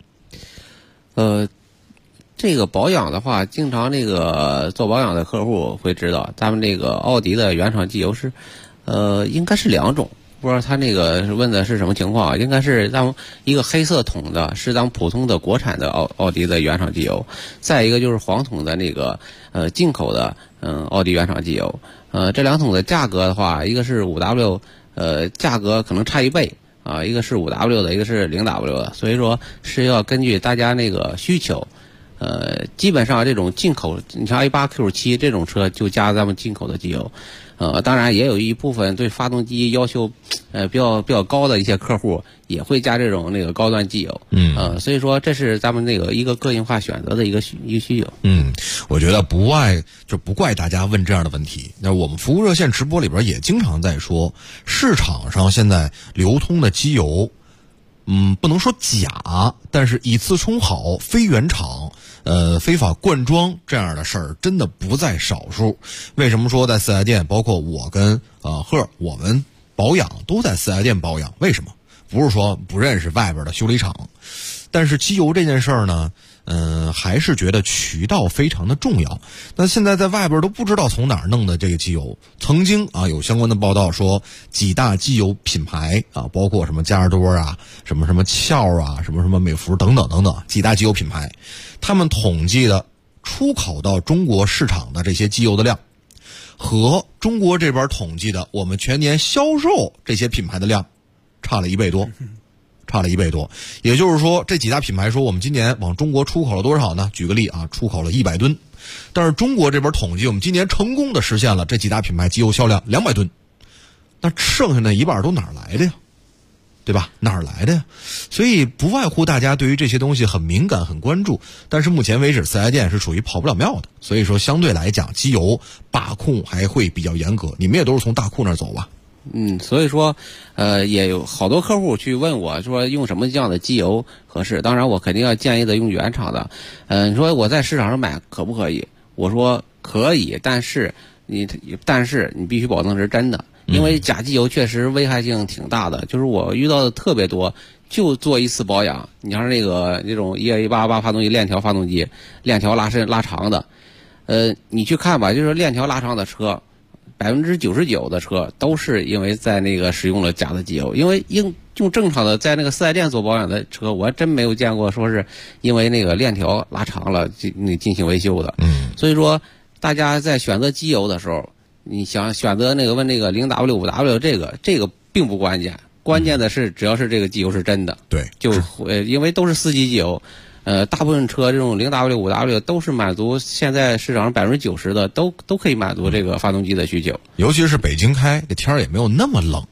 这个保养的话，经常那个做保养的客户会知道，咱们这个奥迪的原厂机油是，应该是2种，不知道他那个问的是什么情况，应该是咱们一个黑色桶的是咱们普通的国产的奥迪的原厂机油，再一个就是黄桶的那个进口的奥迪原厂机油，这2桶的价格的话，一个是5W，价格可能差1倍啊，一个是5W 的，一个是0W 的，所以说是要根据大家那个需求。基本上这种进口，你像 A8 Q7 这种车就加咱们进口的机油，当然也有一部分对发动机要求比较高的一些客户也会加这种那个高端机油，所以说这是咱们那个一个个性化选择的一个需求。 我觉得不怪大家问这样的问题。那我们服务热线直播里边也经常在说，市场上现在流通的机油，不能说假，但是以次充好、非原厂。非法灌装这样的事儿真的不在少数。为什么说在4S店，包括我跟我们保养都在4S店保养？为什么？不是说不认识外边的修理厂，但是机油这件事儿呢，还是觉得渠道非常的重要。那现在在外边都不知道从哪儿弄的这个机油。曾经有相关的报道说，几大机油品牌包括什么加尔多啊，什么壳啊，什么美孚等等等等，几大机油品牌，他们统计的出口到中国市场的这些机油的量，和中国这边统计的我们全年销售这些品牌的量，差了1倍多。也就是说，这几大品牌说我们今年往中国出口了多少呢？举个例出口了100吨，但是中国这边统计我们今年成功的实现了这几大品牌机油销量200吨，那剩下那1半都哪儿来的呀？ 对吧？哪儿来的呀？所以不外乎大家对于这些东西很敏感、很关注。但是目前为止，4S店是属于跑不了庙的，所以说相对来讲，机油把控还会比较严格。你们也都是从大库那儿走吧？ 所以说，也有好多客户去问我说用什么样的机油合适。当然，我肯定要建议的用原厂的。你说我在市场上买可不可以？我说可以，但是你必须保证是真的。因为假机油确实危害性挺大的，就是我遇到的特别多，就做一次保养。你像那种1.888发动机链条发动机，链条拉长的，你去看吧，就是链条拉长的车，99%的车都是因为在那个使用了假的机油。因为用正常的在那个4S店做保养的车，我还真没有见过说是因为那个链条拉长了进行维修的。所以说大家在选择机油的时候，你想选择问那个 0W 5W 这个并不关键，关键的是只要是这个机油是真的， 对， 因为都是4级机油，大部分车这种 0W 5W 都是满足现在市场上90%的都可以满足这个发动机的需求。 尤其是北京开，这天儿也没有那么冷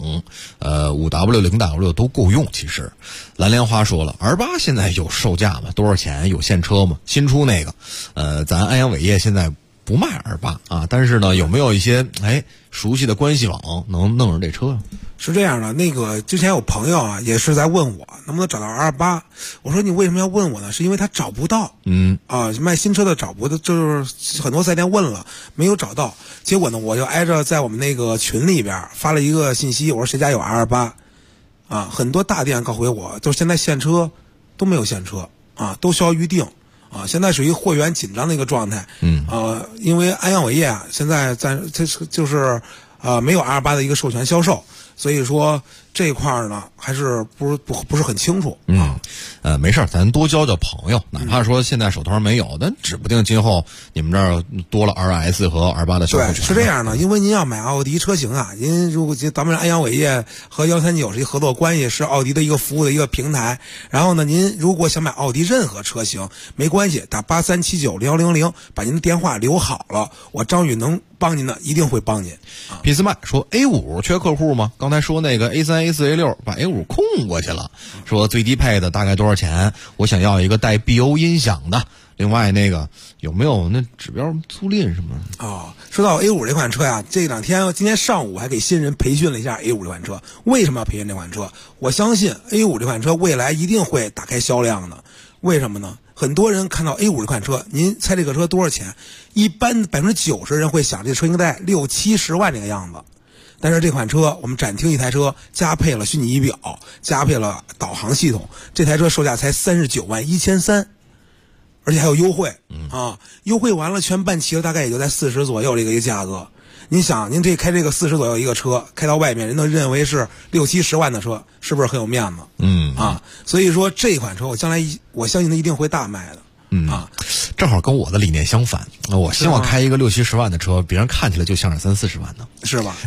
，5W 0W 都够用。其实，蓝莲花说了，R8现在有售价吗？多少钱？有现车吗？新出那个，咱安阳伟业现在不卖R8啊，但是呢，有没有一些熟悉的关系网能弄上这车？ 是这样的，那个之前有朋友啊，也是在问我能不能找到 R8。我说你为什么要问我呢？是因为他找不到。卖新车的找不到，就是很多4S店问了没有找到。结果呢，我就挨着在我们那个群里边发了一个信息，我说谁家有 R8？很多大店告诉我，就是现在现车都没有现车都需要预定。现在属于货源紧张的一个状态。因为安阳伟业现在就是没有 R8的一个授权销售，所以说这一块呢还是不是很清楚。 没事儿，咱多交交朋友，哪怕说现在手头上没有，但指不定今后你们这儿多了 RS 和 R8的销售权。 对，是这样的，因为您要买奥迪车型您如果咱们安阳伟业和139是一合作关系，是奥迪的一个服务的一个平台。然后呢，您如果想买奥迪任何车型，没关系，打83790100，把您的电话留好了，我张宇能帮您的，一定会帮您。 皮斯麦说 A5 缺客户吗？刚才说那个 A3、A4、A6 把 A5 空过去了，说最低配的大概多少钱？我想要一个带 BO 音响的。另外那个有没有那指标租赁什么？ 说到 A5 这款车呀，今天上午还给新人培训了一下 A5 这款车。为什么要培训这款车？我相信 A5 这款车未来一定会打开销量的。为什么呢？很多人看到 A5 这款车，您猜这个车多少钱？一般90%人会想这车应该在60-70万这个样子。但是这款车我们展厅一台车加配了虚拟仪表，加配了导航系统，这台车售价才39.13万，而且还有优惠优惠完了全办齐了，大概也就在40左右这个一个价格。您想，您开这个40左右一个车开到外面，人都认为是60-70万的车，是不是很有面子？所以说这款车我将来我相信它一定会大卖的。 正好跟我的理念相反，我希望开一个60-70万的车，别人看起来就像是30-40万的， 是吧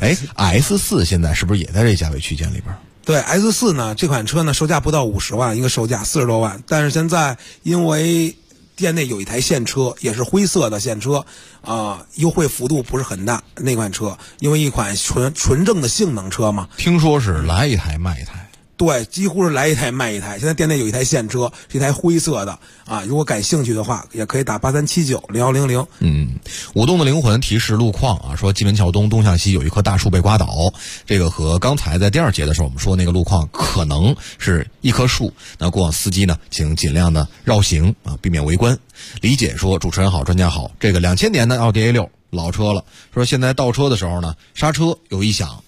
？S4 现在是不是也在这价位区间里边？ 对 S4 呢，这款车呢售价不到50万，一个售价40多万，但是现在因为店内有一台现车，也是灰色的现车，优惠幅度不是很大。那款车因为一款纯正的性能车嘛， 听说是来一台卖一台。 对，几乎是来一台卖一台。现在店内有一台现车，是一台灰色的如果感兴趣的话，也可以打83790100。 舞动的灵魂提示路况说蓟门桥东向西有一棵大树被刮倒，这个和刚才在第2节的时候我们说那个路况可能是一棵树。那过往司机呢，请尽量的绕行避免围观。理解说主持人好，专家好，这个2000年的奥迪 A6 老车了，说现在倒车的时候呢，刹车有异响。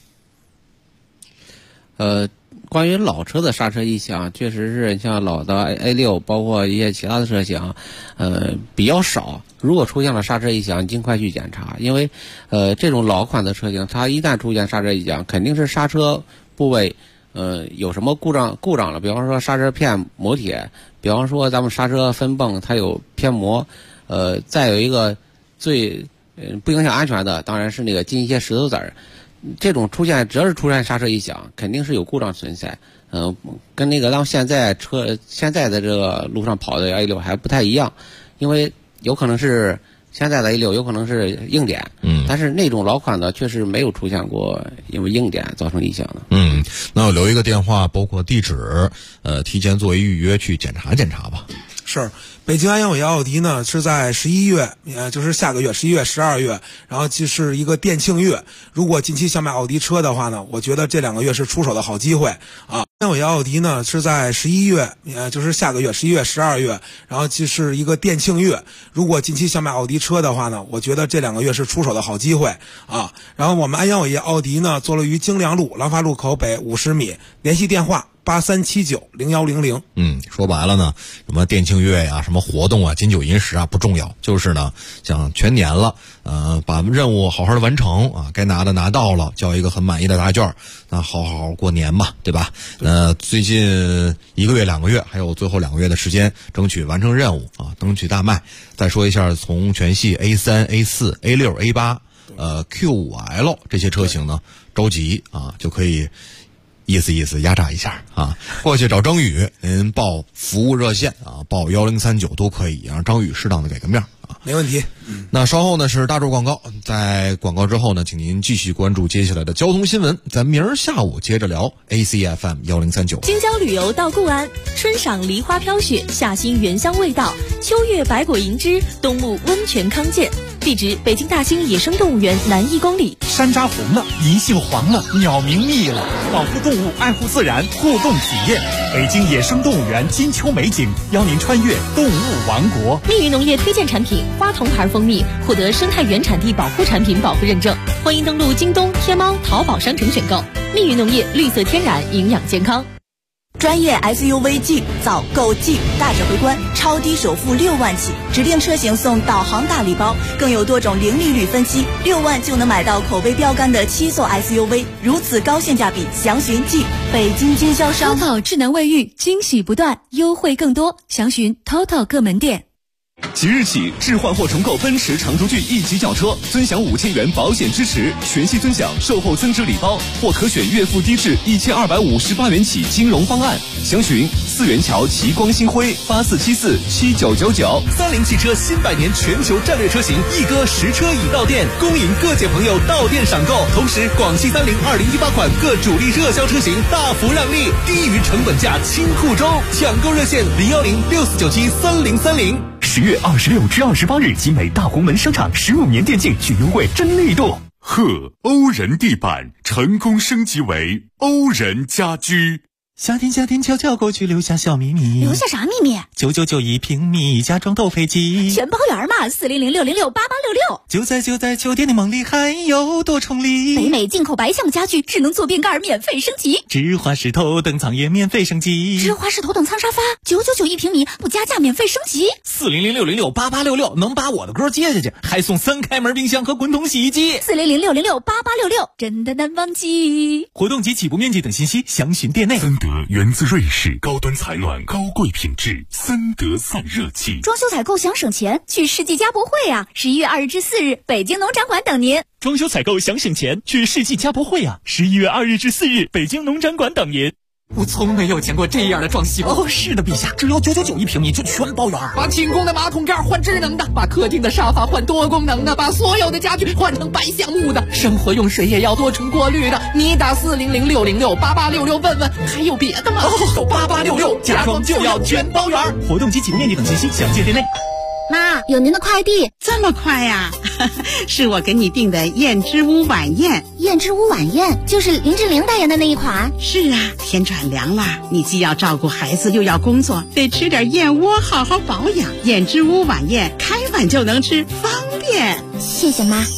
关于老车的刹车异响，确实是像老的 A6 包括一些其他的车型比较少。如果出现了刹车异响，尽快去检查，因为这种老款的车型，它一旦出现刹车异响，肯定是刹车部位有什么故障了，比方说刹车片磨铁，比方说咱们刹车分泵它有偏磨，再有一个最不影响安全的，当然是那个进一些石头子儿。这种只要是出现刹车异响，肯定是有故障存在。跟那个咱们现在的这个路上跑的 A6 还不太一样，因为有可能是现在的 A6 有可能是硬点，但是那种老款的确实没有出现过因为硬点造成异响的。 那我留一个电话，包括地址，提前作为预约去检查检查吧。 是，北京安阳伟奥迪呢是在11月，就是下个月11月、12月，然后就是一个店庆月。如果近期想买奥迪车的话呢，我觉得这2个月是出手的好机会啊。安阳伟奥迪呢是在11月，就是下个月11月、12月，然后就是一个店庆月。如果近期想买奥迪车的话呢，我觉得这2个月是出手的好机会啊。然后我们安阳伟奥迪呢坐落于京良路廊坊路口北50米，联系电话83790100。 说白了呢，什么店庆月呀，什么活动啊，金九银十啊不重要，就是呢，像全年了，把任务好好的完成啊，该拿的拿到了，交一个很满意的答卷，那好好过年吧，对吧？最近1个月、2个月，还有最后2个月的时间，争取完成任务啊，争取大卖。再说一下，从全系 A3、A4、A6、A8、Q5L 这些车型呢，着急啊就可以。意思压榨一下啊，过去找张宇，您报服务热线啊，报1039都可以，让张宇适当的给个面啊， 没问题。 那稍后呢是大众广告，在广告之后呢，请您继续关注接下来的交通新闻，咱明儿下午接着聊 ACFM 1039。 京郊旅游到固安，春赏梨花飘雪，夏欣原香味道，秋月百果银枝，冬沐温泉康健。地址：北京大兴野生动物园南1公里。 山楂红了，银杏黄了，鸟鸣密了，保护动物，爱护自然，互动体验。北京野生动物园金秋美景，邀您穿越动物王国。 密云农业推荐产品花童牌蜂蜜获得生态原产地保护产品保护认证，欢迎登录京东、天猫、淘宝商城选购。密云农业，绿色天然，营养健康。 专业 SUV Jeep 早购 Jeep 大指挥官，超低首付6万起，指定车型送导航大礼包，更有多种零利率分期，6万就能买到口碑标杆的7座 SUV， 如此高性价比，详询 Jeep 北京经销商。 TOTO 智能卫浴，惊喜不断，优惠更多，详询 TOTO 各门店。 即日起，置换或重购奔驰长轴距1级轿车，尊享5000元保险支持，全系尊享售后增值礼包，或可选月付低至1258元起金融方案。详询4元桥齐光星辉84747999。 30汽车新100年全球战略车型一哥实车已到店，恭迎各界朋友到店赏购。同时，广汽30 2018款各主力热销车型大幅让利，低于成本价清库中，抢购热线01064973030。 10月26至28日，集美大红门商场15年电竞巨优惠真力度。 欧人地板成功升级为欧人家居。 夏天悄悄过去，留下小秘密。 留下啥秘密 ？9991平米，家装斗飞机， 全包圆嘛！40060688866。 就在酒店的梦里，还有多重礼。 北美进口白橡家具，智能坐便盖免费升级， 芝华士头等舱也免费升级， 芝华士头等舱沙发9991平米不加价免费升级。 40060688866能把我的歌接下去，还送3开门冰箱和滚筒洗衣机。 40060688866真的难忘记。 活动及起步面积等信息详询店内。 森德源自瑞士，高端采暖，高贵品质，森德散热器。 装修采购想省钱，去世纪家博会啊！11月2日至4日，北京农展馆等您。 装修采购想省钱，去世纪家博会啊！11月2日至4日，北京农展馆等您。 我从没有见过这样的装修。 哦，是的，陛下，只要991平米就全包圆。 把清宫的马桶盖换智能的，把客厅的沙发换多功能的，把所有的家具换成白橡木的，生活用水也要多重过滤的。你打40060688866问问，还有别的吗？8866家装就要全包圆。 活动及起步面积等信息详见店内。 妈，有您的快递。 这么快呀？是我给你订的燕之屋晚宴。 燕之屋晚宴就是林志玲代言的那一款。 是啊，天转凉了，你既要照顾孩子又要工作，得吃点燕窝好好保养。燕之屋晚宴开碗就能吃，方便。 谢谢妈。